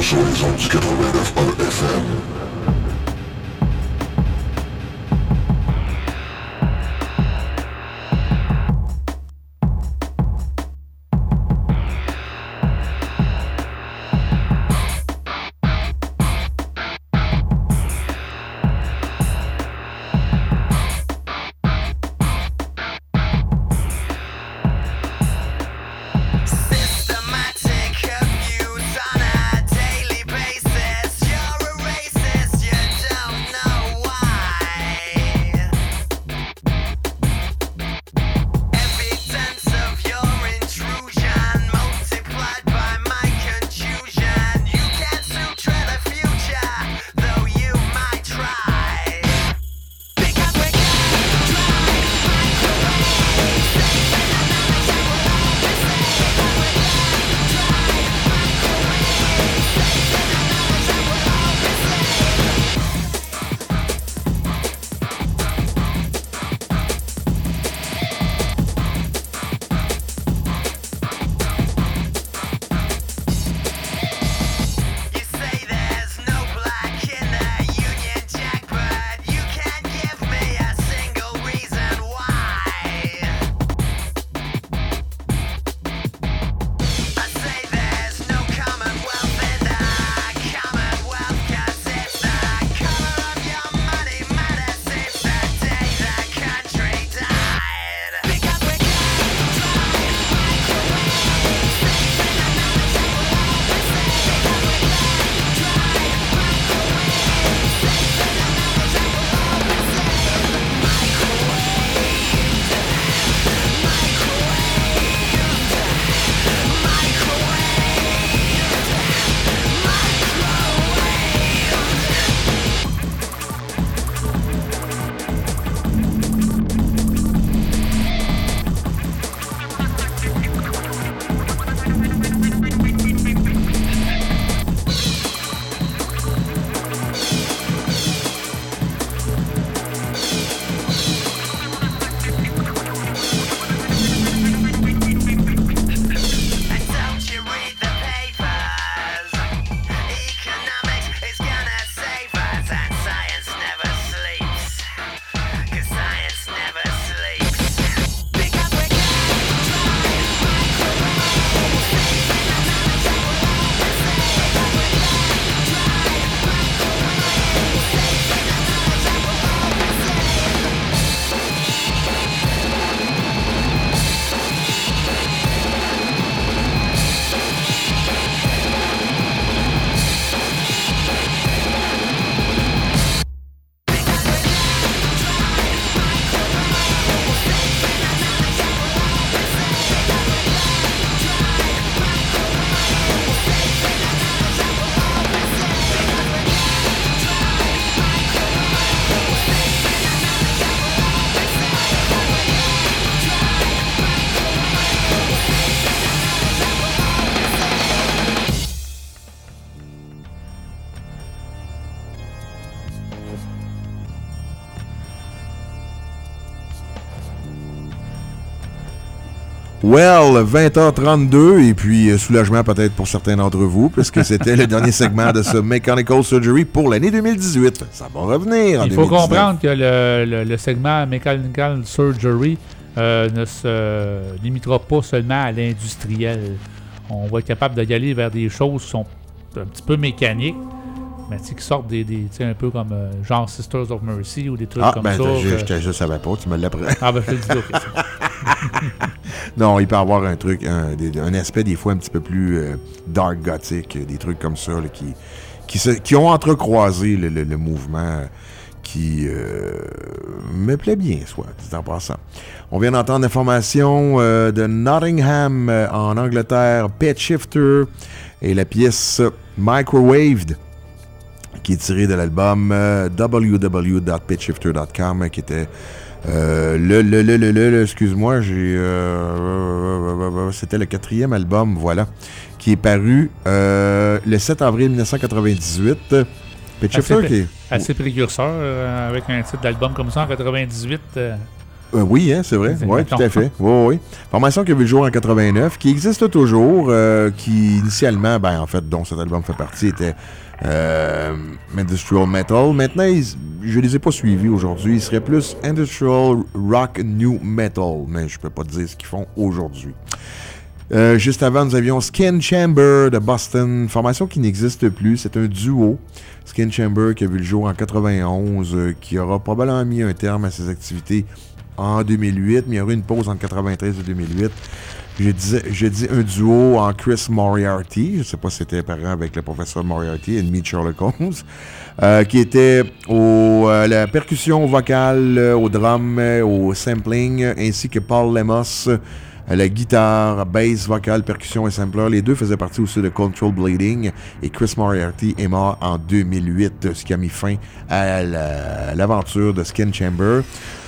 sur les ondes du quatre-vingt-neuf F M. Well, vingt heures trente-deux, et puis euh, soulagement peut-être pour certains d'entre vous, puisque c'était le dernier segment de ce Mechanical Surgery pour l'année deux mille dix-huit. Ça va revenir en Il deux mille dix-neuf. faut comprendre que le, le, le segment Mechanical Surgery euh, ne se limitera pas seulement à l'industriel. On va être capable d'y aller vers des choses qui sont un petit peu mécaniques, mais qui sortent des, des un peu comme euh, genre Sisters of Mercy ou des trucs ah, comme ben, ça. Je, que... je, je, je savais pas, tu me l'apprends. Ah ben je te le dis, ok. Non, il peut y avoir un truc, un, des, un aspect des fois un petit peu plus euh, dark gothic, des trucs comme ça là, qui, qui, se, qui ont entrecroisé le, le, le mouvement qui euh, me plaît bien, soit dit en passant. On vient d'entendre l'information euh, de Nottingham euh, en Angleterre, Pitch Shifter, et la pièce Microwaved, qui est tirée de l'album euh, w w w dot pitch shifter dot com, qui était euh, le, le, le, le, le, le, excuse-moi, j'ai, euh, c'était le quatrième album, voilà, qui est paru euh, le sept avril dix-neuf cent quatre-vingt-dix-huit. Pitch Shifter, assez, qui est... assez précurseur, euh, avec un titre d'album comme ça en quatre-vingt-dix-huit. Euh, Euh, oui, hein, c'est vrai. Oui, tout à fait. Oui, oui. Formation qui a vu le jour en quatre-vingt-neuf, qui existe toujours, euh, qui initialement, ben en fait, dont cet album fait partie, était euh, Industrial Metal. Maintenant, ils, je les ai pas suivis aujourd'hui. Ils seraient plus Industrial Rock New Metal, mais je peux pas te dire ce qu'ils font aujourd'hui. Euh, juste avant, nous avions Skin Chamber de Boston, formation qui n'existe plus. C'est un duo. Skin Chamber qui a vu le jour en quatre-vingt-onze, euh, qui aura probablement mis un terme à ses activités en deux mille huit, mais il y aura une pause entre quatre-vingt-treize et deux mille huit. J'ai dit, j'ai dit un duo en Chris Moriarty, je ne sais pas si c'était parent avec le professeur Moriarty, ennemi de Sherlock Holmes, euh, qui était au, euh, la percussion vocale, euh, au drum, euh, au sampling, ainsi que Paul Lemos, euh, la guitare, bass, vocale, percussion et sampler. Les deux faisaient partie aussi de Control Bleeding, et Chris Moriarty est mort en deux mille huit, ce qui a mis fin à la, l'aventure de Skin Chamber.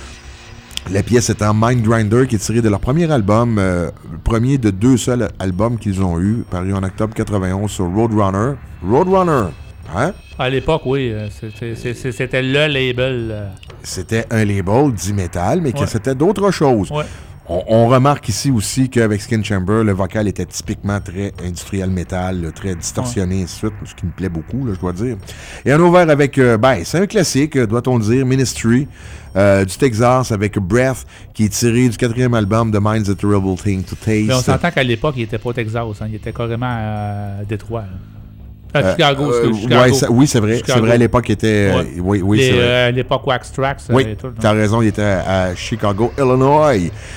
La pièce étant Mind Grinder, qui est tirée de leur premier album, euh, le premier de deux seuls albums qu'ils ont eu, paru en octobre quatre-vingt-onze sur Roadrunner. Roadrunner, hein? À l'époque, oui, c'était, c'était, c'était le label. Euh... C'était un label dit métal, mais que ouais. c'était d'autres choses. Ouais. On, on remarque ici aussi qu'avec Skin Chamber, le vocal était typiquement très industriel métal, très distorsionné, ouais. et ainsi de suite, ce qui me plaît beaucoup, là, je dois dire. Et on a ouvert avec, euh, ben, c'est un classique, doit-on dire, Ministry, euh, du Texas, avec Breath, qui est tiré du quatrième album de Mind's a Terrible Thing to Taste. Mais on s'entend qu'à l'époque, il n'était pas au Texas, hein, il était carrément à Détroit. À euh, Chicago, euh, c'est Chicago. Ouais, ça, oui, c'est vrai. Chicago. C'est vrai, à l'époque, il était... Ouais. Euh, oui, oui, Les, c'est vrai. euh, à l'époque, Wax Trax. Oui, tu as raison, il était à, à Chicago, Illinois.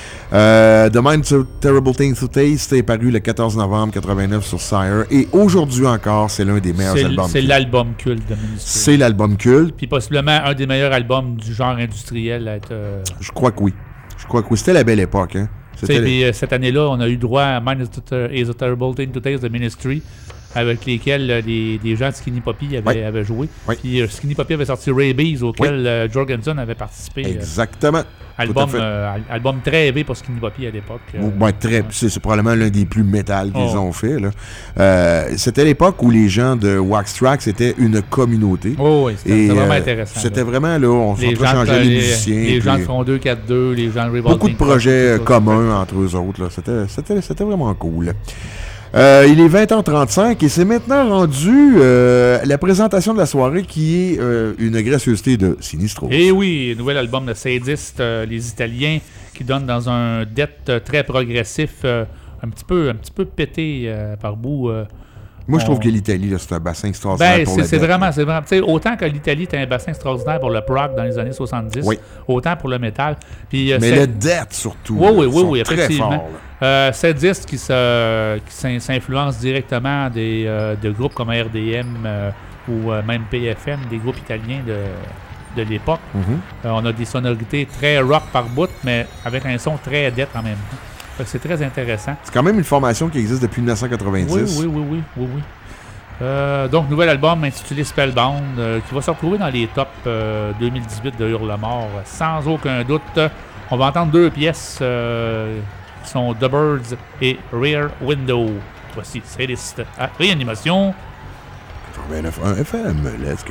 Euh, The Mind's a Terrible Thing to Taste est paru le quatorze novembre quatre-vingt-neuf sur Sire. Et aujourd'hui encore, c'est l'un des meilleurs c'est albums. C'est culte. L'album culte de Ministry. C'est l'album culte. Puis possiblement un des meilleurs albums du genre industriel à être... Euh... Je crois que oui. Je crois que oui. C'était la belle époque. Hein? C'était les... Puis, euh, cette année-là, on a eu droit à Mind is a Terrible Thing to Taste de Ministry, avec lesquels euh, les, les gens de Skinny Puppy avaient, oui. avaient joué. Oui. Puis euh, Skinny Puppy avait sorti Rabies, auquel oui. euh, Jorgensen avait participé. Exactement. Euh, album, euh, album très élevé pour Skinny Puppy à l'époque. Euh, ouais, très, ouais. C'est, c'est probablement l'un des plus métal qu'ils oh. ont fait. Là. Euh, c'était l'époque où les gens de Wax Trax étaient une communauté. Oh, oui, c'était, c'était vraiment euh, intéressant. C'était là. vraiment là, on s'entrechangeait les, les musiciens. Les, les gens de Front deux quatre deux, les gens de Revolting. Beaucoup de projets Club, communs ça. Entre eux autres. Là. C'était, c'était, c'était vraiment cool. Euh, il est vingt heures trente-cinq et c'est maintenant rendu euh, la présentation de la soirée qui est euh, une gracieuseté de Sinistros. Et oui, nouvel album de Sadist, euh, les Italiens, qui donnent dans un death euh, très progressif, euh, un petit peu un petit peu pété euh, par bout. Euh, Moi, je on... trouve que l'Italie, là, c'est un bassin extraordinaire ben, pour c'est, le c'est death. vraiment, c'est vraiment, tu sais, autant que l'Italie était un bassin extraordinaire pour le prog dans les années soixante-dix, oui. autant pour le métal. Puis, euh, mais c'est... le death surtout. Oui, oui, oui, oui, très effectivement. fort, euh, Sadist qui, se, qui s'influence directement des, euh, de groupes comme R D M euh, ou euh, même P F M, des groupes italiens de, de l'époque. Mm-hmm. Euh, on a des sonorités très rock par bout, mais avec un son très death en même temps. Fait que c'est très intéressant. C'est quand même une formation qui existe depuis dix-neuf cent quatre-vingt-dix. Oui, oui, oui, oui, oui, oui. Euh, donc, nouvel album intitulé Spellbound, euh, qui va se retrouver dans les tops euh, deux mille dix-huit de Hurlemort, sans aucun doute. On va entendre deux pièces euh, qui sont The Birds et Rear Window. Voici Sadist à Réanimation. quatre-vingt-neuf point un F M, let's go.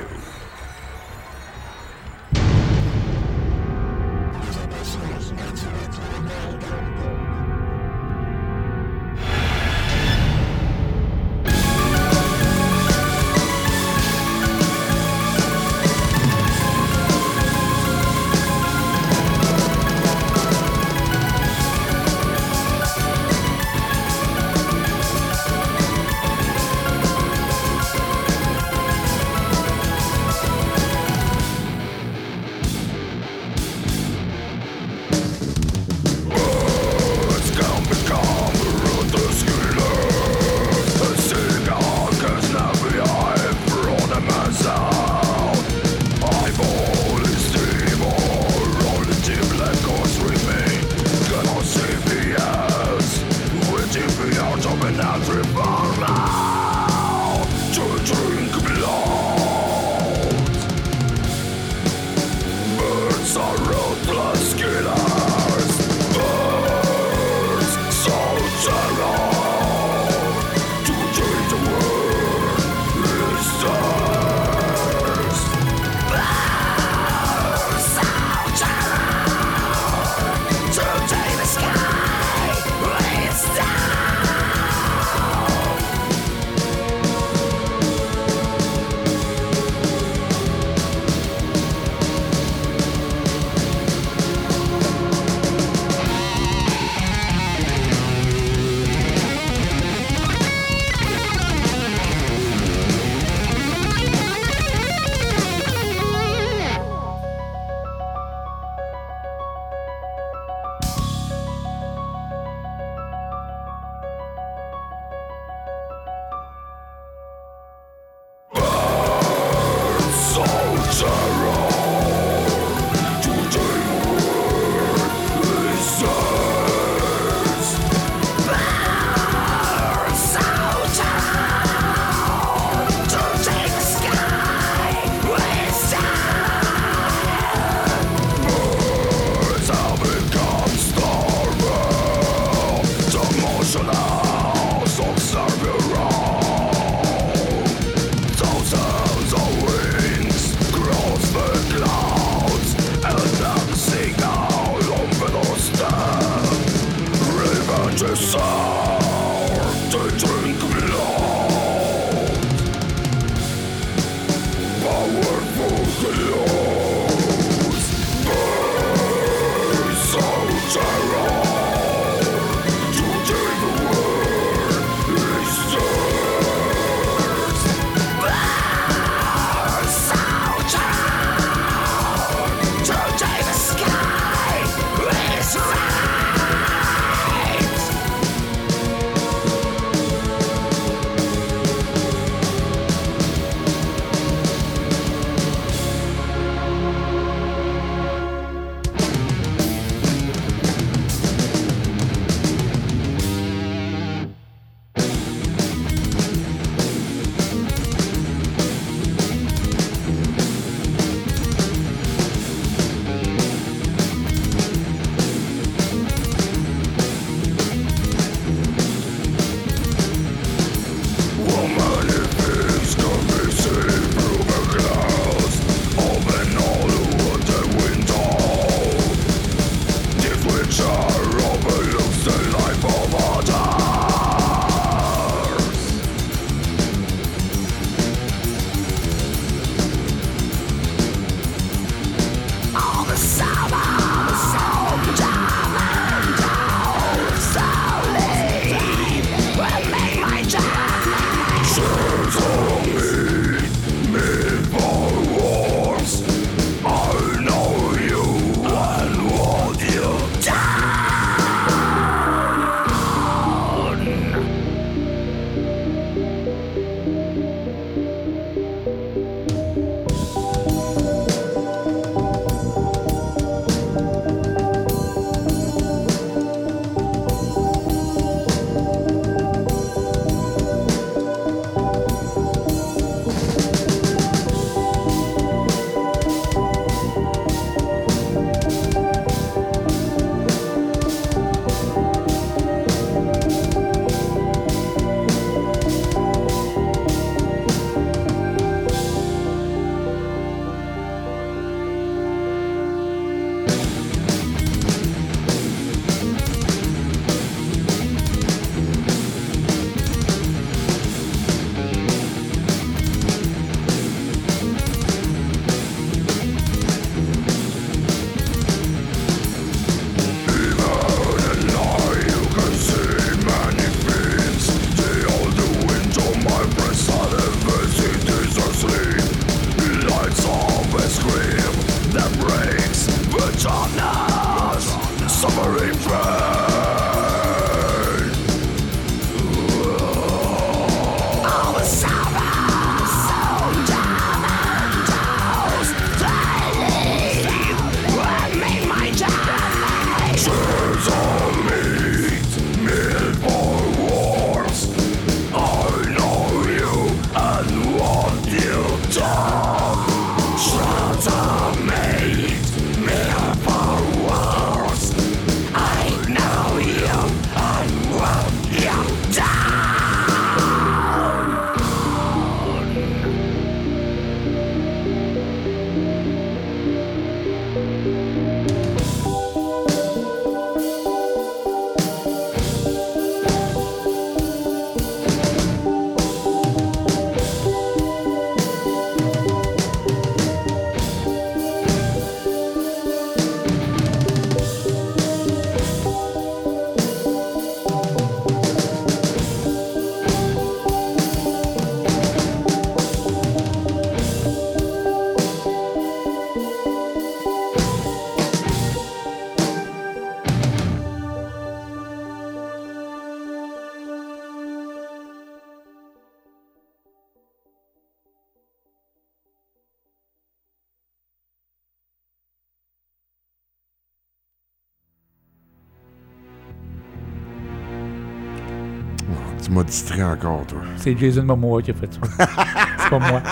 Tu m'as distrait encore, toi. C'est Jason Momoa qui a fait ça. C'est pas moi.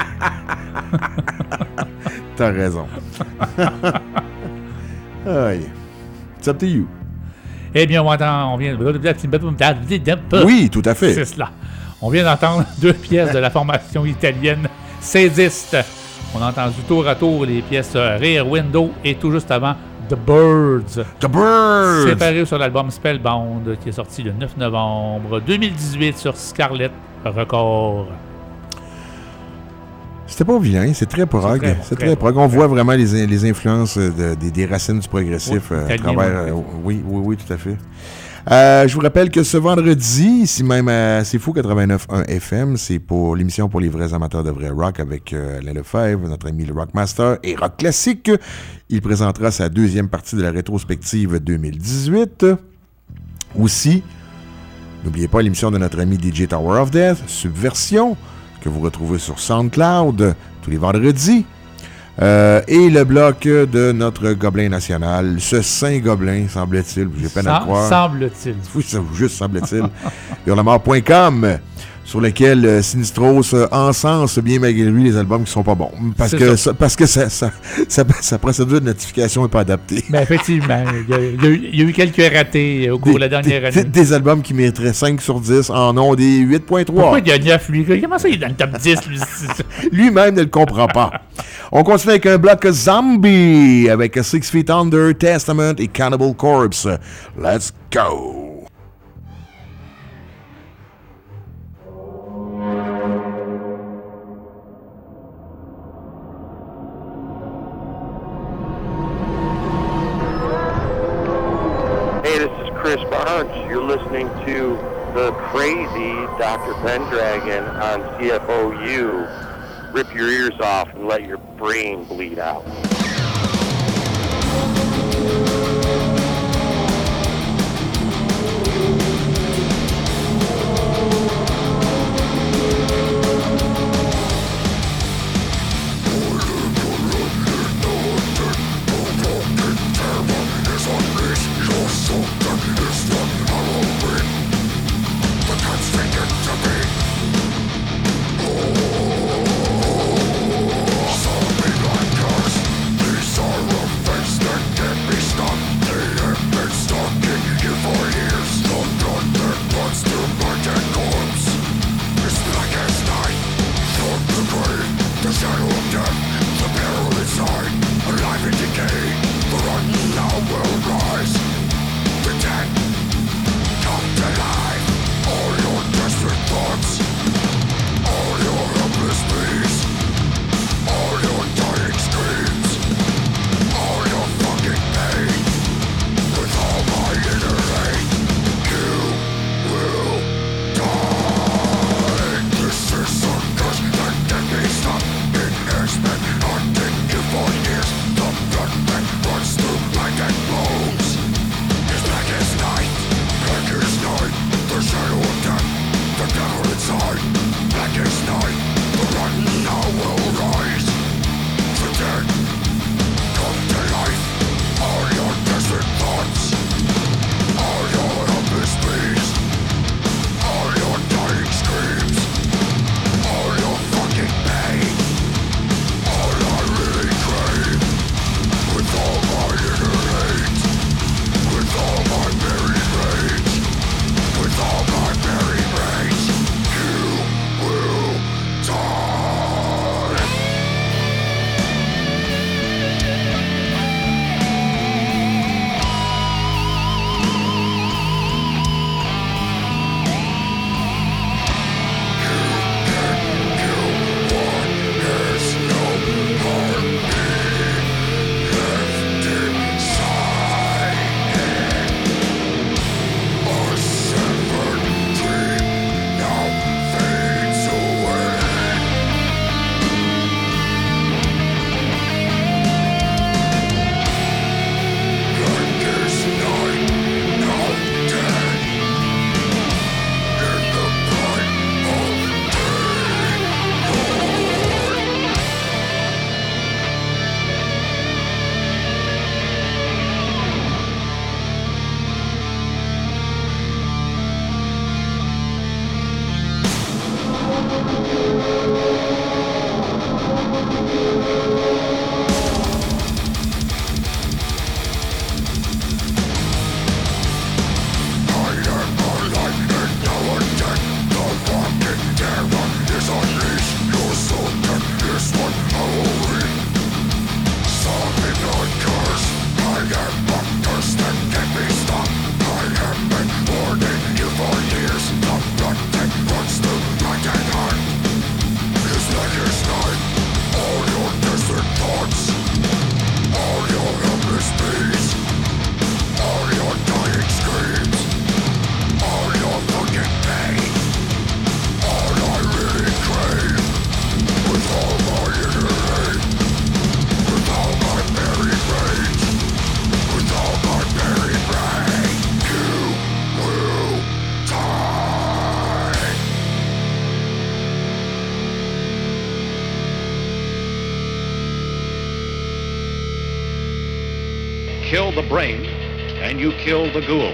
T'as raison. Aïe. It's up to you. Eh bien, on entend, on vient... Oui, tout à fait. C'est cela. On vient d'entendre deux pièces de la formation italienne Sadiste. On a entendu tour à tour les pièces Rear Window et tout juste avant The Birds. The Birds! C'est paru sur l'album Spellbound qui est sorti le neuf novembre deux mille dix-huit sur Scarlet Records. C'était pas vilain, c'est très prog. C'est très, c'est très, très prog. On voit vraiment les, les influences de, des, des racines du progressif oui, euh, à travers... Euh, oui, oui, oui, tout à fait. Euh, je vous rappelle que ce vendredi, ici même à C'est Fou quatre-vingt-neuf point un F M, c'est pour l'émission pour les vrais amateurs de vrai rock avec euh, Alain Lefebvre, notre ami le Rockmaster et Rock Classique. Il présentera sa deuxième partie de la rétrospective deux mille dix-huit. Aussi, n'oubliez pas l'émission de notre ami D J Tower of Death, Subversion, que vous retrouvez sur SoundCloud tous les vendredis. Euh, et le bloc de notre gobelin national, ce saint gobelin, semble-t-il, j'ai peine à le croire. Semble-t-il. Oui, ça vous juste semble-t-il. hurlemort point com, sur lequel euh, Sinistros euh, encense bien malgré lui les albums qui sont pas bons. Parce C'est que, ça. Ça, parce que ça, ça, ça, sa procédure de notification n'est pas adaptée. Ben effectivement, il y, a, il, y a eu, il y a eu quelques ratés au cours des, de la dernière des, année. Des albums qui mériteraient cinq sur dix en ont des huit point trois. Pourquoi il y a neuf, lui? Comment ça, il est dans le top dix? Lui? Lui-même ne le comprend pas. On continue avec un bloc Zombie, avec Six Feet Under, Testament et Cannibal Corpse. Let's go! Hey, this is Chris Barnes. You're listening to the crazy Doctor Pendragon on C F O U. Rip your ears off and let your brain bleed out. Expect kill the brain, and you kill the ghoul.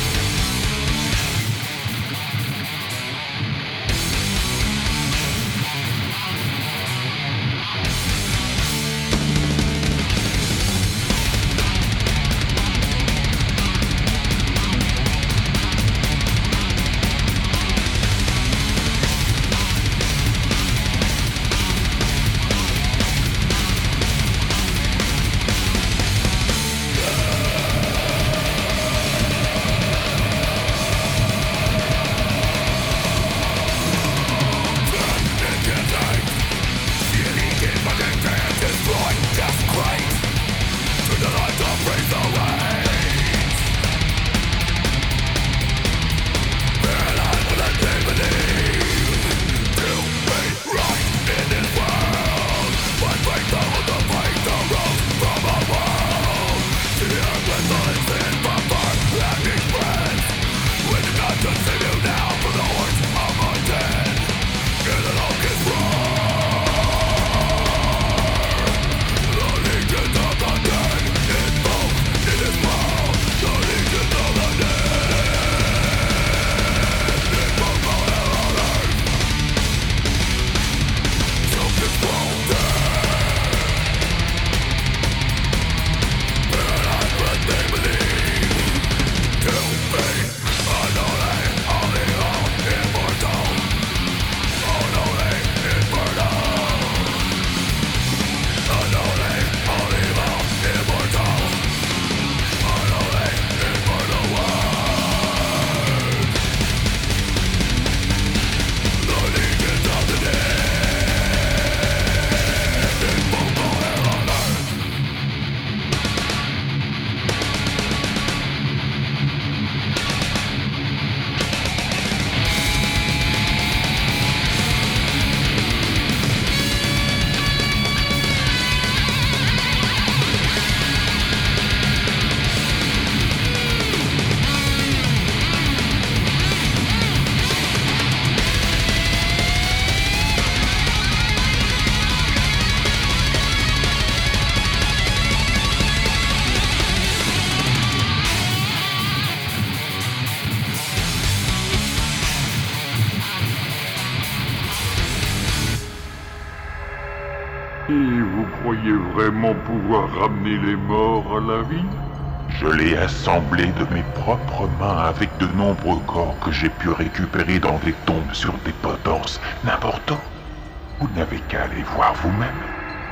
Et vous croyez vraiment pouvoir ramener les morts à la vie? Je l'ai assemblé de mes propres mains avec de nombreux corps que j'ai pu récupérer dans des tombes sur des potences, n'importe où. Vous n'avez qu'à aller voir vous-même.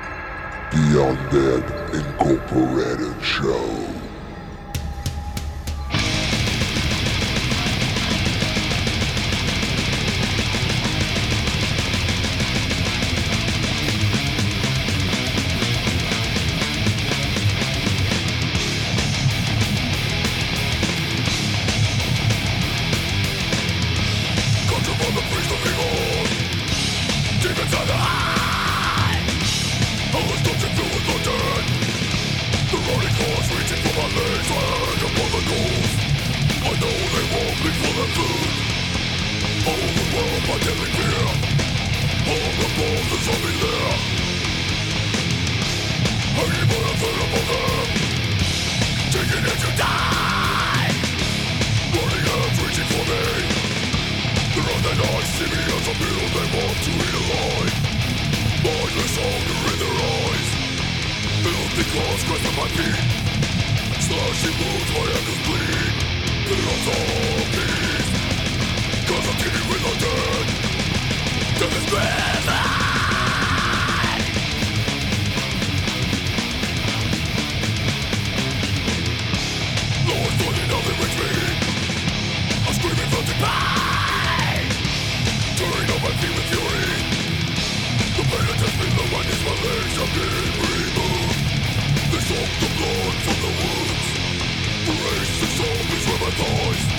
The Undead Incorporated Show.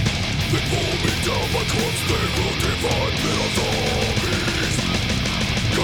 They pull me down, my corpse, they will divide little zombies.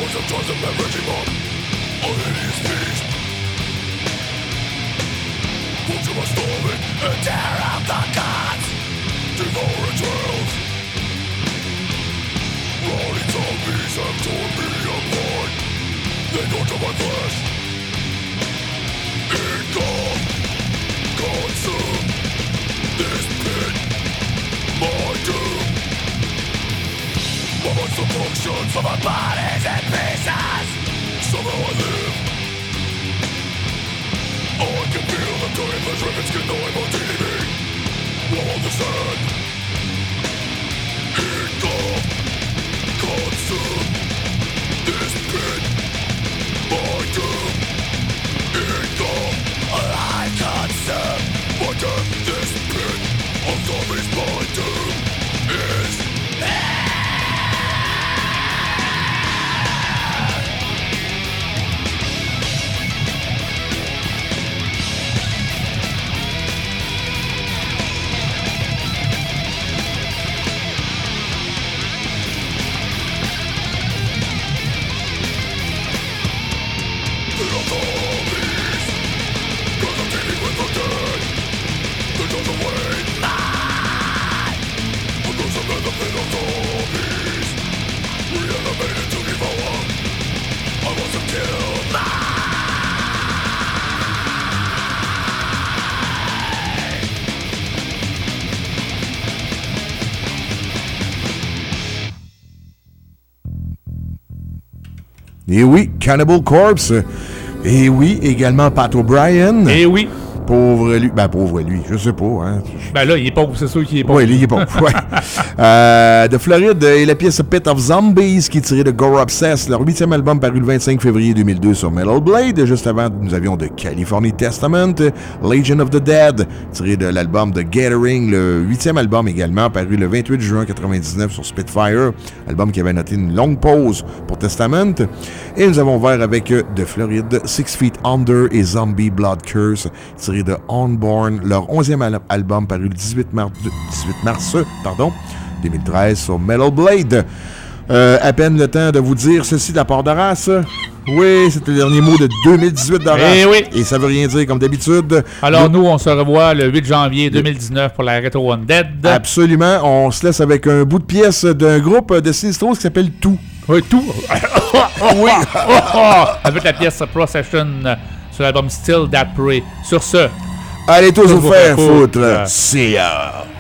Et oui, Cannibal Corpse. Et oui, également Pat O'Brien. Et oui. Pauvre lui. Ben, pauvre lui, je sais pas. Hein. Ben là, il est pauvre, c'est sûr qu'il est pauvre. Oui, il est pauvre, ouais. euh, de Floride, et la pièce Pit of Zombies, qui est tirée de Gore Obsessed, leur huitième album paru le vingt-cinq février deux mille deux sur Metal Blade. Juste avant, nous avions de California Testament, Legion of the Dead, tiré de l'album The Gathering, le huitième album également, paru le vingt-huit juin quatre-vingt-dix-neuf sur Spitfire, album qui avait noté une longue pause pour Testament. Et nous avons ouvert avec de Floride, Six Feet Under et Zombie Blood Curse, tiré de Unborn, leur onzième al- album paru le dix-huit mars, dix-huit mars pardon, deux mille treize sur Metal Blade. Euh, à peine le temps de vous dire ceci de la part d'Horace. Oui, c'était le dernier mot de deux mille dix-huit d'Horace. Et, oui. Et ça veut rien dire comme d'habitude. Alors nous, nous on se revoit le huit janvier deux mille dix-neuf pour la Retro Undead. Absolument. On se laisse avec un bout de pièce d'un groupe de Sinistros qui s'appelle Tout. Oui, Tout. Oui. Avec la pièce Procession sur l'album Still That Pray. Sur ce, allez tous vous faire foutre. foutre. See ya.